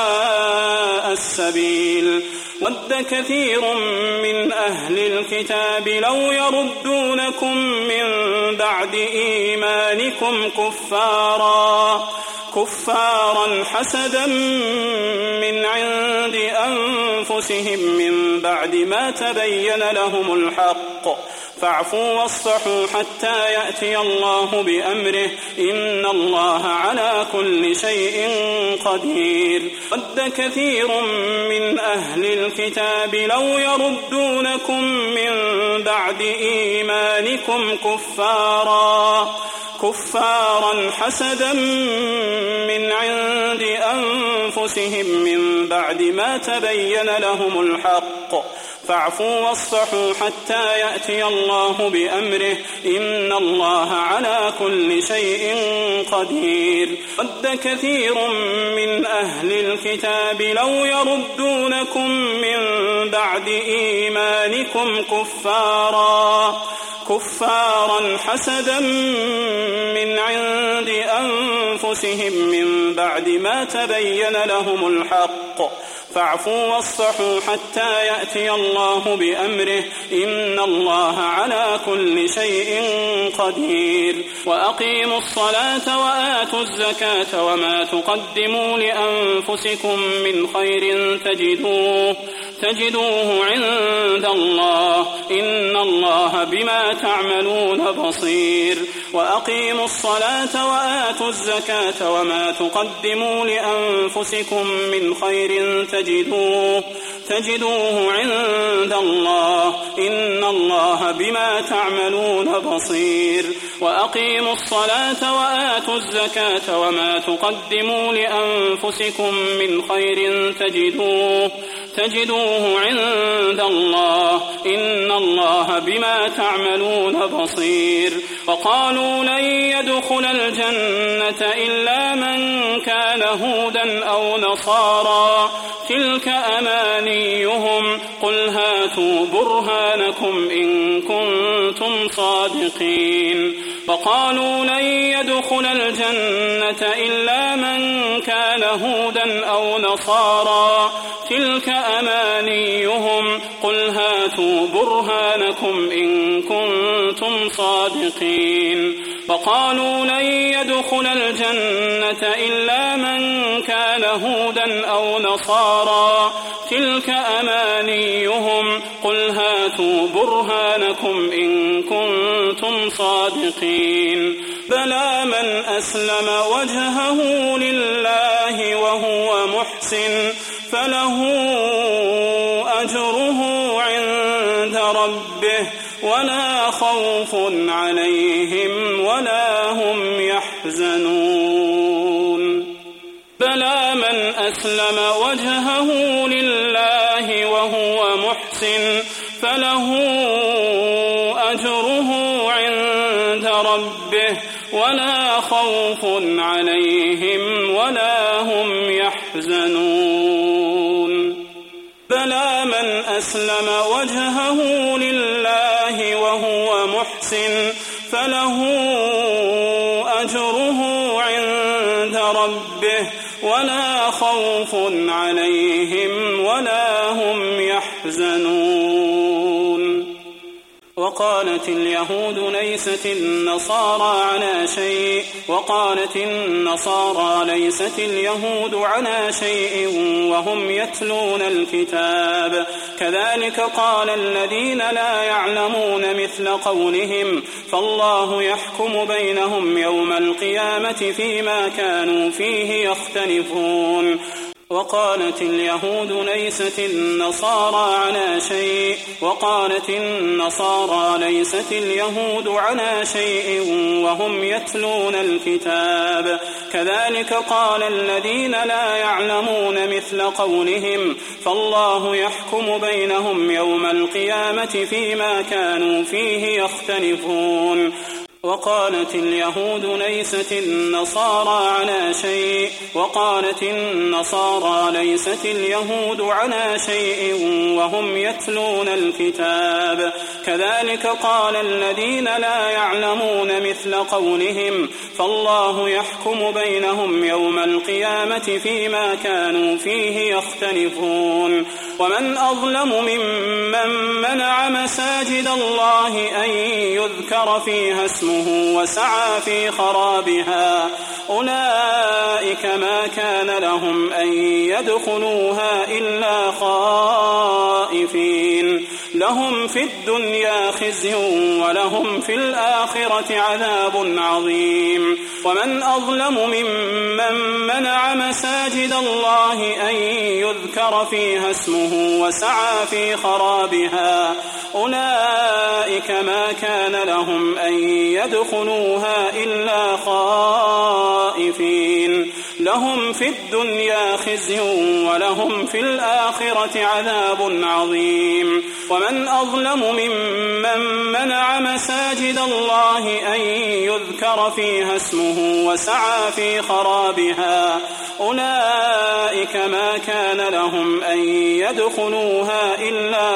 Speaker 3: سواء السبيل ود كثير من أهل الكتاب لو يردونكم من بعد إيمانكم كفارا حسدا من عند أنفسهم من بعد ما تبين لهم الحق فاعفوا واصفحوا حتى يأتي الله بأمره إن الله على كل شيء قدير. ود كثير من أهل الكتاب لو يردونكم من بعد إيمانكم كفارا حسدا من عند أنفسهم من بعد ما تبين لهم الحق فاعفوا واصفحوا حتى يأتي الله بأمره إن الله على كل شيء قدير. ود كثير من أهل الكتاب لو يردونكم من بعد إيمانكم كفارا حسدا من عند أنفسهم من بعد ما تبين لهم الحق فاعفوا واصفحوا حتى يأتي الله بأمره إن الله على كل شيء قدير. وأقيموا الصلاة وآتوا الزكاة وما تقدموا لأنفسكم من خير تجدوه عند الله إن الله بما تعملون بصير. وأقيموا الصلاة وآتوا الزكاة وما تقدموا لأنفسكم من خير تجدوه عند الله إن الله بما تعملون بصير. وأقيموا الصلاة وآتوا الزكاة وما تقدموا لأنفسكم من خير تجدوه عند الله إن الله بما تعملون بصير. وقالوا لن يدخل الجنة إلا من كان هودا أو نصارى تلك أمانيهم قل هاتوا برهانكم إن كنتم صادقين. وقالوا لن يدخل الجنة إلا من كان هودا أو نصارى تلك أمانيهم قل هاتوا برهانكم إن كنتم صادقين. وقالوا لن يدخل الجنة إلا من كان هودا أو نصارى تلك أمانيهم قل هاتوا برهانكم إن كنتم صادقين. بلى من أسلم وجهه لله وهو محسن فله أجره عند ربه ولا خوف عليهم ولا هم يحزنون. بلى من أسلم وجهه لله وهو محسن فله أجره عند ربه ولا خوف عليهم ولا هم يحزنون. بلى من أسلم وجهه لله وهو محسن فله أجره عند ربه ولا خوف عليهم ولا هم يحزنون. وقالت اليهود ليست النصارى على شيء وقالت النصارى ليست اليهود على شيء وهم يتلون الكتاب كذلك قال الذين لا يعلمون مثل قولهم فالله يحكم بينهم يوم القيامة فيما كانوا فيه يختلفون. وقالت اليهود ليست النصارى على شيء وقالت النصارى ليست اليهود على شيء وهم يتلون الكتاب كذلك قال الذين لا يعلمون مثل قولهم فالله يحكم بينهم يوم القيامة فيما كانوا فيه يختلفون. وقالت اليهود ليست النصارى على شيء وقالت النصارى ليست اليهود على شيء وهم يتلون الكتاب كذلك قال الذين لا يعلمون مثل قولهم فالله يحكم بينهم يوم القيامة فيما كانوا فيه يختلفون. ومن أظلم ممن منع مساجد الله أن يذكر فيها اسمه وسعى في خرابها أولئك ما كان لهم أن يدخلوها إلا خائفين لهم في الدنيا خزي ولهم في الآخرة عذاب عظيم. ومن أظلم ممن منع مساجد الله أن يذكر فيها اسمه وسعى في خرابها أولئك ما كان لهم أن يدخلوها إلا خائفين لهم في الدنيا خزي ولهم في الآخرة عذاب عظيم. ومن أظلم ممن منع مساجد الله أن يذكر فيها اسمه وسعى في خرابها أولئك ما كان لهم أن يدخلوها إلا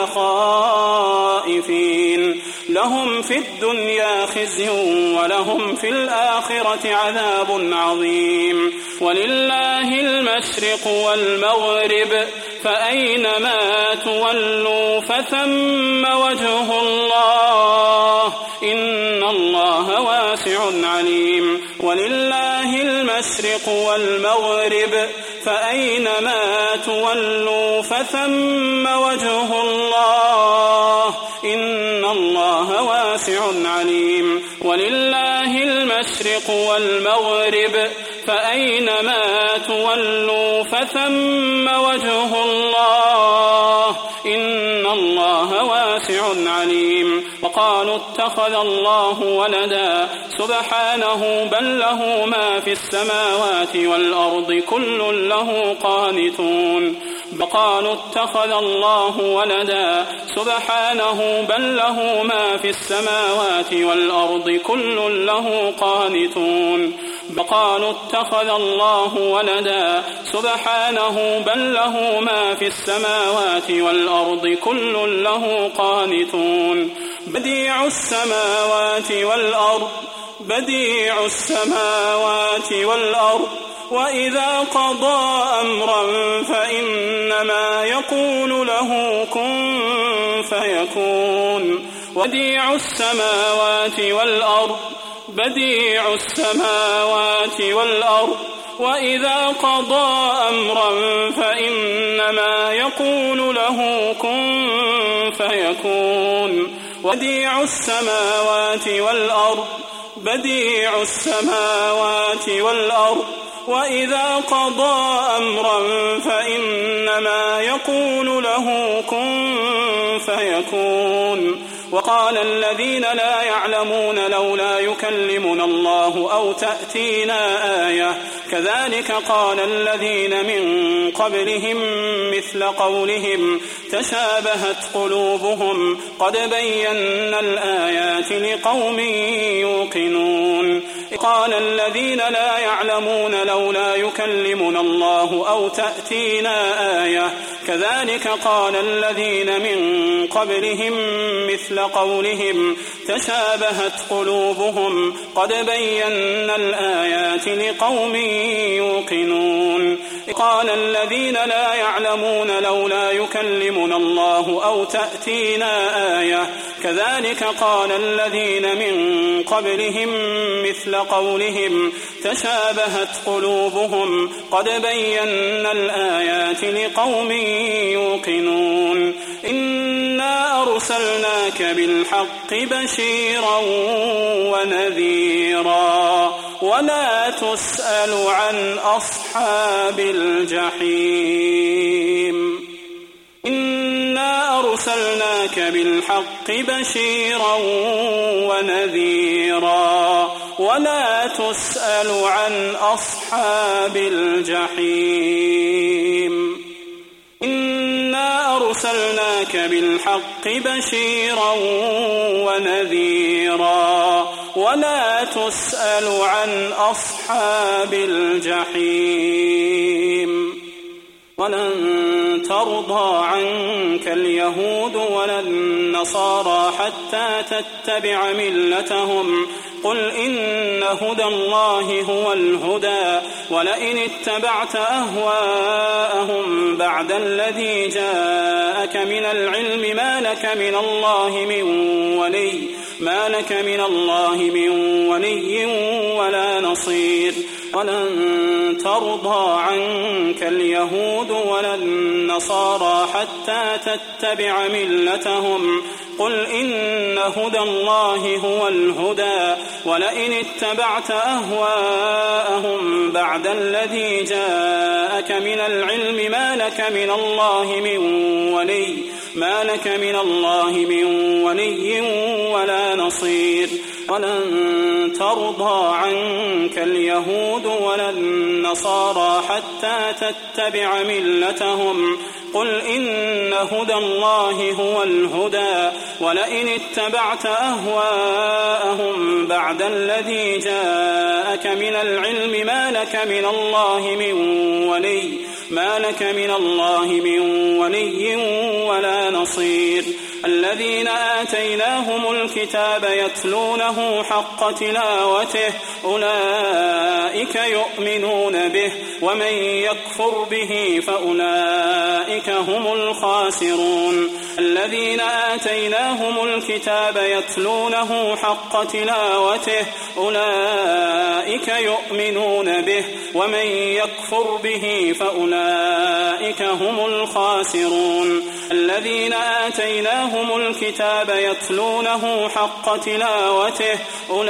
Speaker 3: خائفين لهم في الدنيا خزي ولهم في الآخرة عذاب عظيم. ولله المشرق والمغرب فأينما تولوا فثم وجه الله إن الله واسع عليم. ولله المشرق والمغرب فأينما تولوا فثم وجه الله إن الله واسع عليم. ولله المشرق والمغرب فأينما تولوا فثم وجه الله إن الله واسع عليم. وقالوا اتخذ الله ولدا سبحانه بل له ما في السماوات والأرض كل له قانتون. وقالوا اتخذ الله ولدا سبحانه بل له ما في السماوات والأرض كل له قانتون. وقالوا اتخذ الله ولدا سبحانه بل له ما في السماوات والأرض كل له قانتون. بديع السماوات والأرض وإذا قضى أمرا فإنما يقول له كن فيكون. بديع السماوات والأرض وإذا قضى أمرا فإنما يقول له كن فيكون. بديع السماوات والأرض وإذا قضى أمرا فإنما يقول له كن فيكون. وقال الذين لا يعلمون لولا يكلمنا الله أو تأتينا آية كذلك قال الذين من قبلهم مثل قولهم تشابهت قلوبهم قد بينا الآيات لقوم يوقنون. قال الذين لا يعلمون لولا يكلمنا الله أو تأتينا آية كذلك قال الذين من قبلهم مثل قولهم تشابهت قلوبهم قد بينا الآيات لقوم يوقنون. قال الذين لا يعلمون لولا يكلمنا الله أو تأتينا آية كذلك قال الذين من قبلهم مثل قولهم تشابهت قلوبهم قد بينا الآيات لقوم يوقنون. إنا أرسلناك بالحق بشيرا ونذيرا ولا تسأل عن أصحاب الجحيم. إنا أرسلناك بالحق بشيرا ونذيرا ولا تسأل عن أصحاب الجحيم. إنا أرسلناك بالحق بشيرا ونذيرا ولا تسأل عن أصحاب الجحيم. ولن ترضى عنك اليهود ولا النصارى حتى تتبع ملتهم قل إن هدى الله هو الهدى ولئن اتبعت أهواءهم بعد الذي جاءك من العلم ما لك من الله من ولي ولا نصير. ولن ترضى عنك اليهود ولا النصارى حتى تتبع ملتهم قل إن هدى الله هو الهدى ولئن اتبعت أهواءهم بعد الذي جاءك من العلم ما لك من الله من ولي ولا نصير ولن ترضى عنك اليهود ولا النصارى حتى تتبع ملتهم قل إن هدى الله هو الهدى ولئن اتبعت أهواءهم بعد الذي جاءك من العلم ما لك من الله من ولي ولا نصير الذين آتيناهم الكتاب يتلونه حق تلاوته أولئك يؤمنون به ومن يكفر به فأولئك هم الخاسرون الذين آتيناهم الكتاب يتلونه حق تلاوته أولئك يؤمنون به ومن يكفر به فأولئك هم الخاسرون الذين آتيناهم الكتاب يتلونه حق تلاوته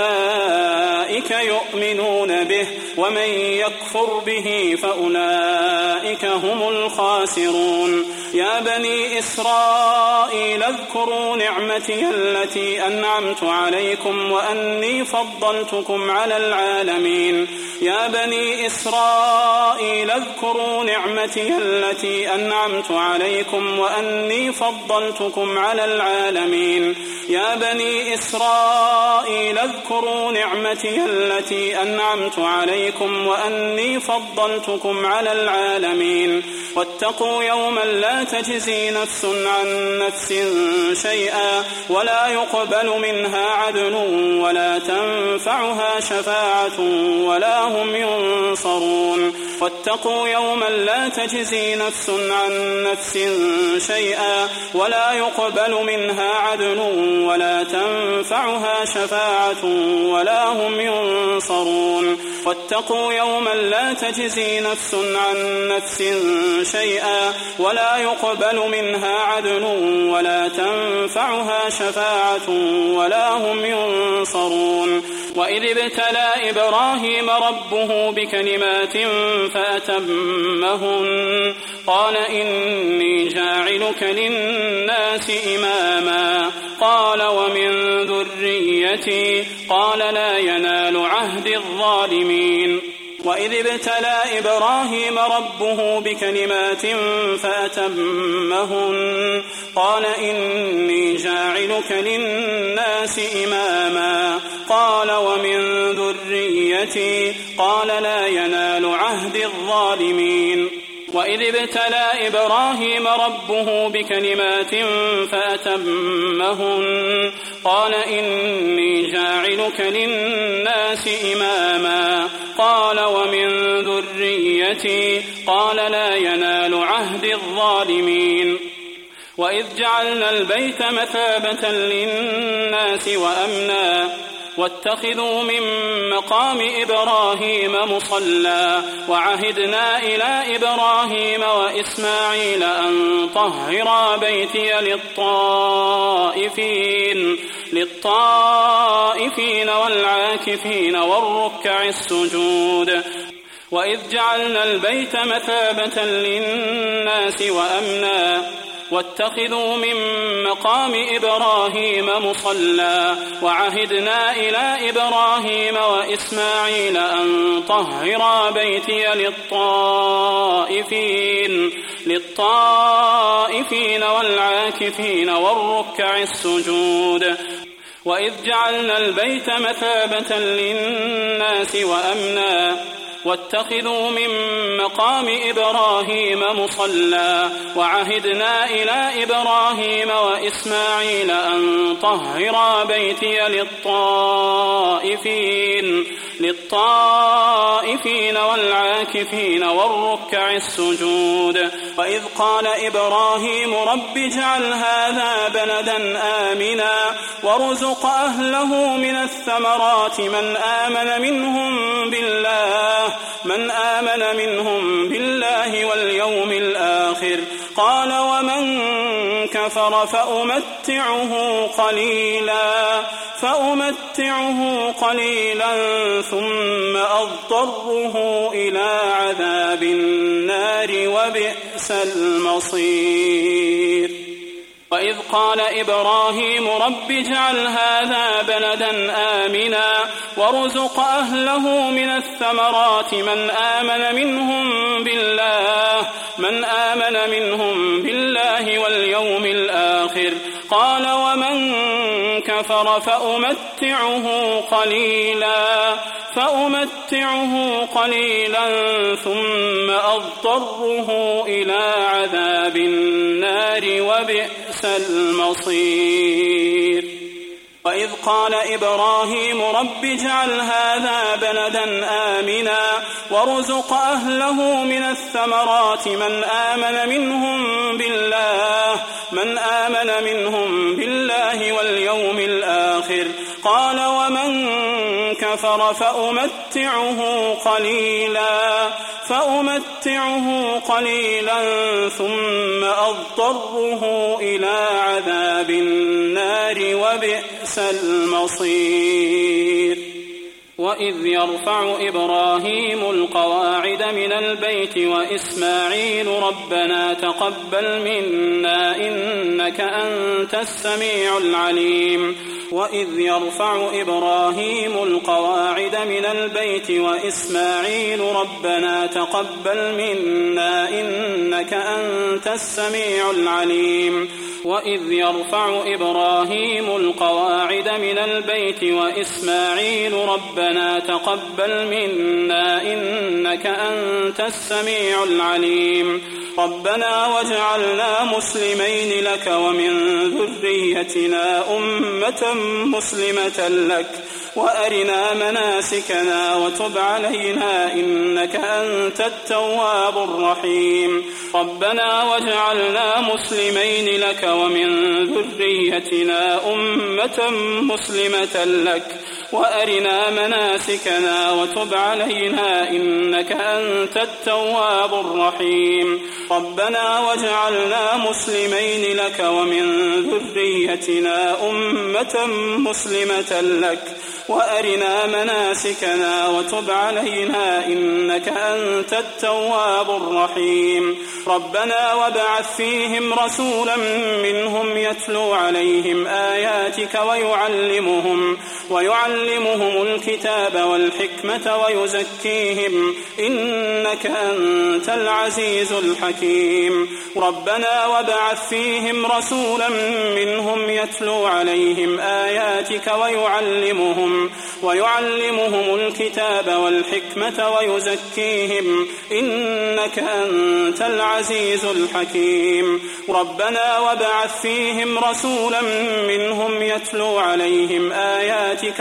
Speaker 3: أولئك يؤمنون به ومن يكفر به فأولئك هم الخاسرون يا بني إسرائيل اذكروا نعمتي التي أنعمت عليكم وأني فضلتكم على العالمين يا بني إسرائيل اذكروا نعمتي التي أنعمت عليكم وأني فضلتكم على العالمين يا بني إسرائيل اذكروا نعمتي التي أنعمت عليكم وأني فضلتكم على العالمين واتقوا يوما لا تجزي نفس عن نفس شيئا ولا يقبل منها عدل ولا تنفعها شفاعة ولا هم ينصرون واتقوا يوما لا تجزي نفس عن نفس شيئا ولا يقبل منها عدل ولا تنفعها شفاعة ولا هم ينصرون واتقوا يوما لا تجزي نفس عن نفس شيئا ولا يقبل منها عدل ولا تنفعها شفاعة ولا هم ينصرون وإذ ابتلى إبراهيم ربه بكلمات فأتمهن قال إني جاعلك للناس إماما قال ومن ذريتي قال لا ينال عهد الظالمين وإذ ابتلى إبراهيم ربه بكلمات فأتمهن قال إني جاعلك للناس إماما قال ومن ذريتي قال لا ينال عهد الظالمين وإذ ابتلى إبراهيم ربه بكلمات فأتمهن قال إني جاعلك للناس إماما قال ومن ذريتي قال لا ينال عهد الظالمين وإذ جعلنا البيت مثابة للناس وأمنا واتخذوا من مقام إبراهيم مصلى وعهدنا إلى إبراهيم وإسماعيل أن طهرا بيتي للطائفين والعاكفين والركع السجود وإذ جعلنا البيت مثابة للناس وأمنا واتخذوا من مقام إبراهيم مصلى وعهدنا إلى إبراهيم وإسماعيل أن طهرا بيتي للطائفين والعاكفين والركع السجود وإذ جعلنا البيت مثابة للناس وأمنا واتخذوا من مقام إبراهيم مصلى وعهدنا إلى إبراهيم وإسماعيل أن طهرا بيتي للطائفين والعاكفين والركع السجود وإذ قال إبراهيم رب اجعل هذا بلدا آمنا وارزق أهله من الثمرات من آمن منهم بالله من آمن منهم بالله واليوم الآخر قال ومن كفر فأمتعه قليلا ثم أضطره إلى عذاب النار وبئس المصير. وإذ قال إبراهيم رب اجعل هذا بلدا آمنا وارزق أهله من الثمرات من آمن منهم بالله واليوم الآخر قال ومن كفر فأمتعه قليلا ثم أضطره إلى عذاب النار وبئس المصير. وإذ قال إبراهيم رب اجعل هذا بلدا آمنا وارزق أهله من الثمرات من آمن منهم بالله واليوم الآخر قال ومن كفر فأمتعه قليلا ثم أضطره إلى عذاب النار وبئس المصير. وإذ يرفع إبراهيم القواعد من البيت وإسماعيل ربنا تقبل منا إنك أنت السميع العليم. وإذ يرفع إبراهيم القواعد من البيت وإسماعيل ربنا تقبل منا إنك أنت السميع العليم. وإذ يرفع إبراهيم القواعد من البيت وإسماعيل ربنا تقبل منا إنك أنت السميع العليم. ربنا واجعلنا مسلمين لك ومن ذريتنا أمة مسلمة لك وأرنا مناسكنا وتب علينا إنك أنت التواب الرحيم. ربنا واجعلنا مسلمين لك ومن ذريتنا أمة مسلمة لك وأرنا مناسكنا وتب علينا إنك أنت التواب الرحيم. ربنا واجعلنا مسلمين لك ومن ذريتنا أمة مسلمة لك وأرنا مناسكنا وتب علينا إنك أنت التواب الرحيم. ربنا وابعث فيهم رسولا منهم يتلو عليهم آياتك ويعلمهم الكتاب والحكمة ويزكيهم إنك أنت العزيز الحكيم. ربنا وابعث فيهم رسولا منهم يتلو عليهم آياتك ويعلمهم الكتاب والحكمة ويزكيهم إنك أنت العزيز الحكيم. ربنا وابعث فيهم رسولا منهم يتلو عليهم آياتك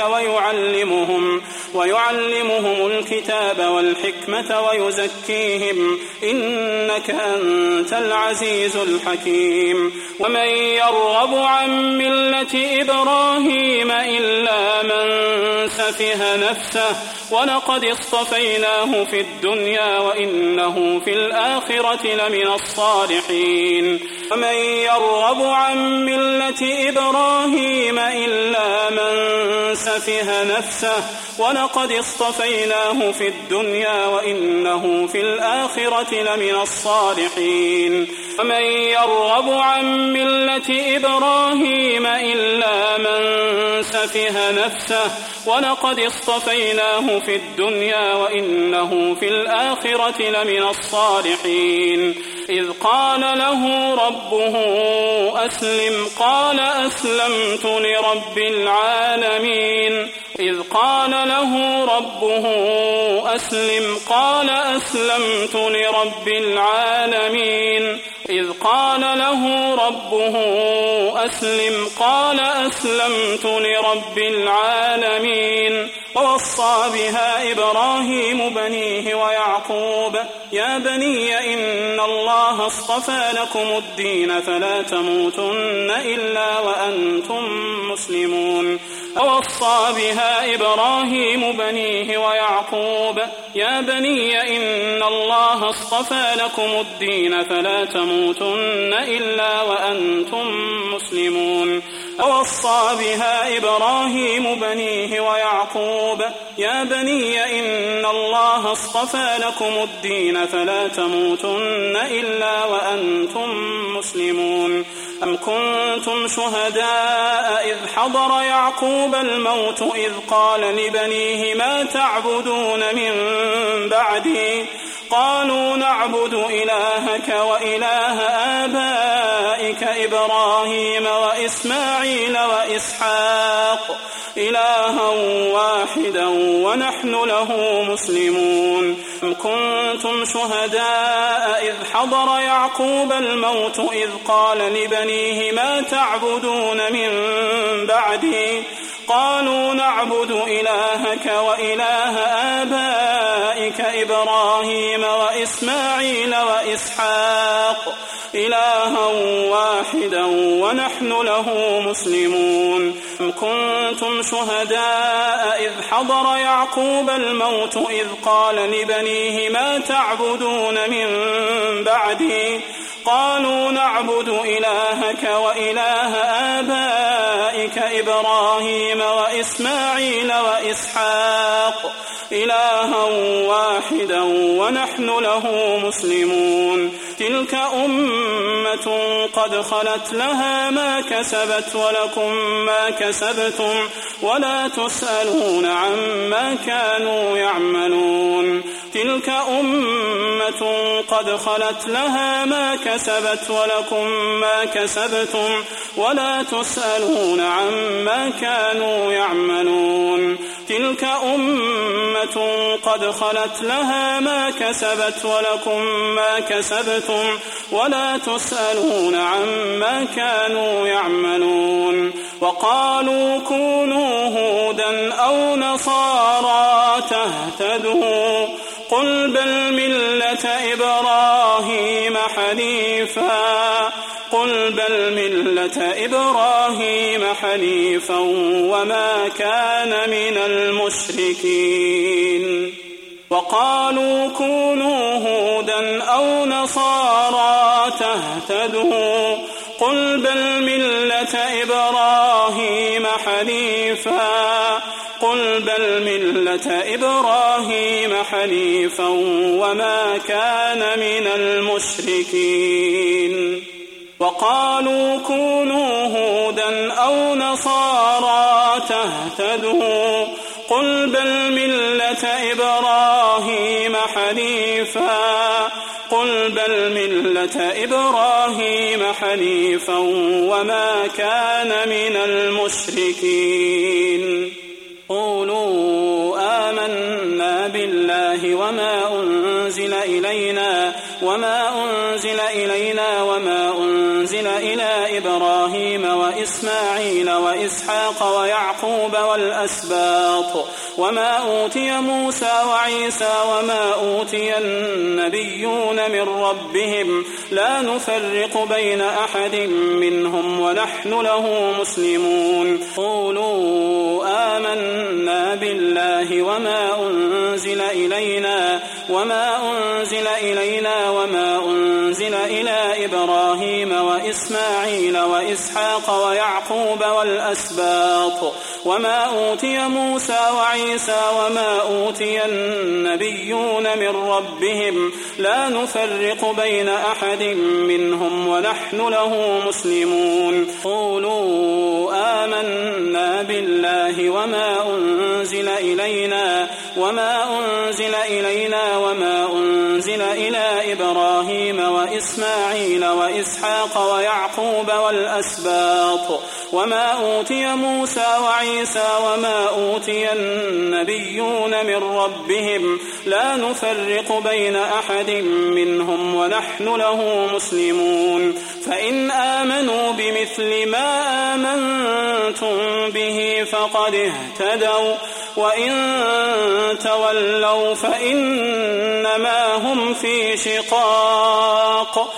Speaker 3: ويعلمهم الكتاب والحكمة ويزكيهم إنك أنت العزيز الحكيم. ومن يرغب عن ملة إبراهيم إلا من سفه نفسه ولقد اصطفيناه في الدنيا وإنه في الآخرة لمن الصالحين. ومن يرغب عن ملة إبراهيم إلا من سفه نفسه ولقد اصطفيناه في الدنيا وإنه في الآخرة لمن الصالحين. ومن يرغب عن ملة إبراهيم إلا من سفه نفسه ولقد اصطفيناه في الدنيا وإنه في الآخرة لمن الصالحين. إذ قال له ربه أسلم قال أسلمت لرب العالمين. إذ قال له ربه أسلم قال أسلمت لرب العالمين. إذ قال له ربه أسلم قال أسلمت لرب العالمين. ووصى بها إبراهيم بنيه ويعقوب يا بني إن الله اصطفى لكم الدين فلا تموتن إلا وأنتم مسلمون. ووصى بها إبراهيم بنيه ويعقوب يا بني إن الله اصطفى لكم الدين فلا تموتن إلا وأنتم مسلمون ووصى بها إبراهيم بنيه ويعقوب يا بني إن الله اصطفى لكم الدين فلا تموتن إلا وأنتم مسلمون أم كنتم شهداء إذ حضر يعقوب الموت إذ قال لبنيه ما تعبدون من بعدي قالوا نعبد إلهك وإله آبائك إبراهيم وإسماعيل وإسحاق إلها واحدا ونحن له مسلمون أم كنتم شهداء إذ حضر يعقوب الموت إذ قال لبنيه ما تعبدون من بعدي قالوا نعبد إلهك وإله آبائك إبراهيم وإسماعيل وإسحاق إلها واحدا ونحن له مسلمون أم كنتم شهداء إذ حضر يعقوب الموت إذ قال لبنيه ما تعبدون من بعدي قالوا نعبد إلهك وإله آبائك إبراهيم وإسماعيل وإسحاق إلها واحدا ونحن له مسلمون تلك أمة قد خلت لها ما كسبت ولكم ما كسبتم ولا تسألون عما كانوا يعملون تلك أمة قد خلت لها ما كسبت ولكم ما كسبتم ولا تسألون عما كانوا يعملون تلك أمة قد خلت لها ما كسبت ولكم ما كسبتم ولا تسألون عما كانوا يعملون وقالوا كونوا هودا أو نصارى تهتدوا قل بل ملة إبراهيم حنيفا وما كان من المشركين وقالوا كونوا هودا أو نصارى تهتدوا قل بل ملة إبراهيم حنيفا وما كان من المشركين وقالوا كونوا هودا أو نصارى تهتدوا قل بل ملة إبراهيم حنيفا وما كان من المشركين قولوا آمنا بالله وما أنزل إلينا وما أنزل إلى إبراهيم وإسماعيل وإسحاق ويعقوب والأسباط وما أوتي موسى وعيسى وما أوتي النبيون من ربهم لا نفرق بين أحد منهم ونحن له مسلمون قولوا آمنا بالله وما أنزل إلينا وما أنزل إلى إبراهيم وإسماعيل وإسحاق ويعقوب والأسباط وما أوتي موسى وعيسى وما أوتي النبيون من ربهم لا نفرق بين أحد منهم ونحن له مسلمون قولوا آمنا بالله وما أنزل إلينا وما أنزل إلى إبراهيم وإسماعيل وإسحاق ويعقوب والأسباط وما أوتي موسى وعيسى وما أوتي النبيون من ربهم لا نفرق بين أحد منهم ونحن له مسلمون فإن آمنوا بمثل ما آمنتم به فقد اهتدوا وإن تولوا فإنما هم في شقاق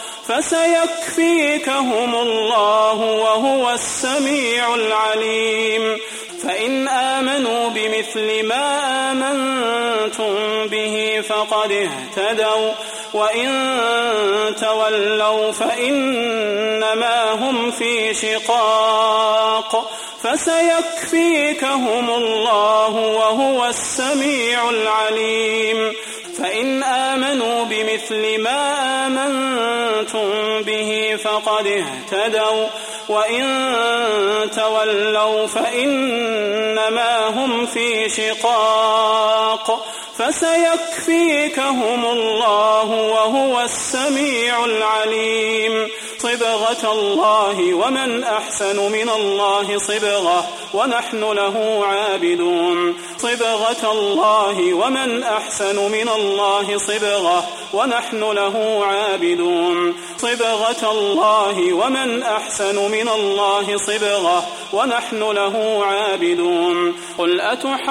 Speaker 3: فسيكفيكهم الله وهو السميع العليم فإن آمنوا بمثل ما آمنتم به فقد اهتدوا وإن تولوا فإنما هم في شقاق فسيكفيكهم الله وهو السميع العليم فإن آمنوا بمثل ما آمنتم به فقد اهتدوا وإن تولوا فإنما هم في شقاق فسيكفيكهم الله وهو السميع العليم صبغة الله ومن أحسن من الله صبغة ونحن له عابدون صبغة الله ومن أحسن من الله صبغة ونحن له عابدون صبغة الله ومن أحسن من الله صبغة ونحن له عابدون قل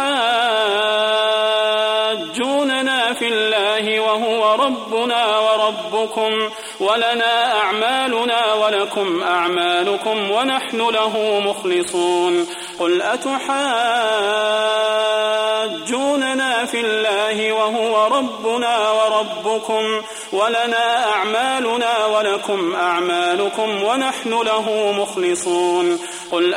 Speaker 3: أتحاجوننا في الله وهو ربنا وربكم ولنا أعمالنا ولكم أعمالكم ونحن له مخلصون قل أتحاجوننا في الله وهو ربنا وربكم ولنا أعمالنا ولكم أعمالكم ونحن له مخلصون قل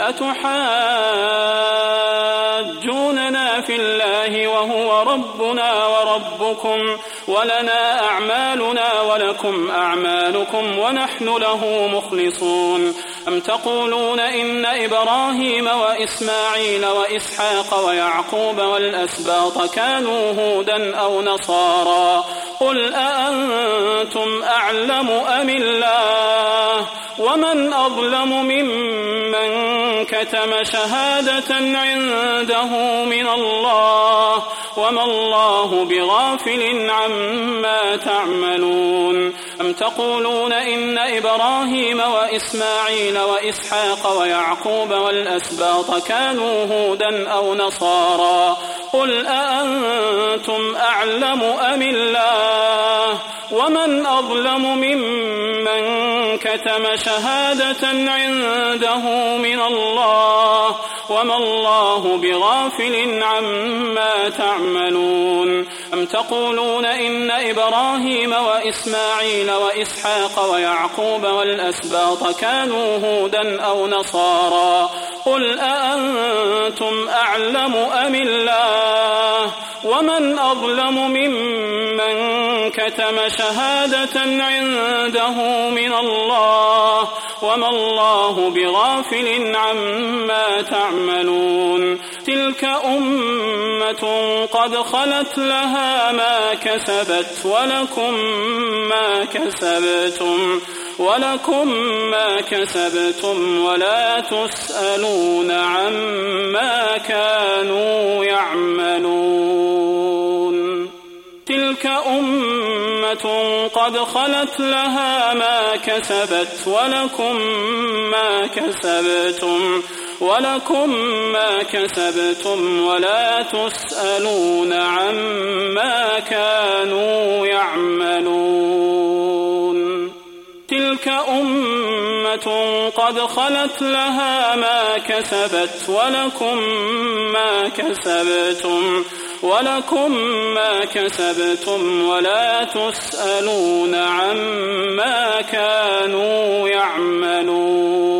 Speaker 3: أتحاجوننا في الله وهو ربنا وربكم ولنا أعمالنا ولكم أعمالكم ونحن له مخلصون أم تقولون إن إبراهيم وإسماعيل وإسحاق ويعقوب والأسباط كانوا هودا أو نصارى قل أأنتم أعلم أم الله ومن أظلم ممن كتم شهادة عنده من الله وما الله بغافل عما تعملون أم تقولون إن إبراهيم وإسماعيل وإسحاق ويعقوب والأسباط كانوا هودا أو نصارى قل أأنتم أعلم أم الله ومن أظلم ممن كتم شهادة عنده من الله وما الله بغافل عما تعملون أم تقولون إن إبراهيم وإسماعيل وإسحاق ويعقوب والأسباط كانوا هودا أو نصارى قل أأنتم أعلم أم الله ومن أظلم ممن كتم شهادة عنده من الله وما الله بغافل عما تعملون تلك أمة قد خلت لها ما كسبت ولكم ما كسبتم ولا تسألون عما كانوا يعملون تلك أمة قد خلت لها ما كسبت ولكم ما كسبتم ولا تسألون عما كانوا يعملون تلك أمة قد خلت لها ما كسبت ولكم ما كسبتم ولا تسألون عما كانوا يعملون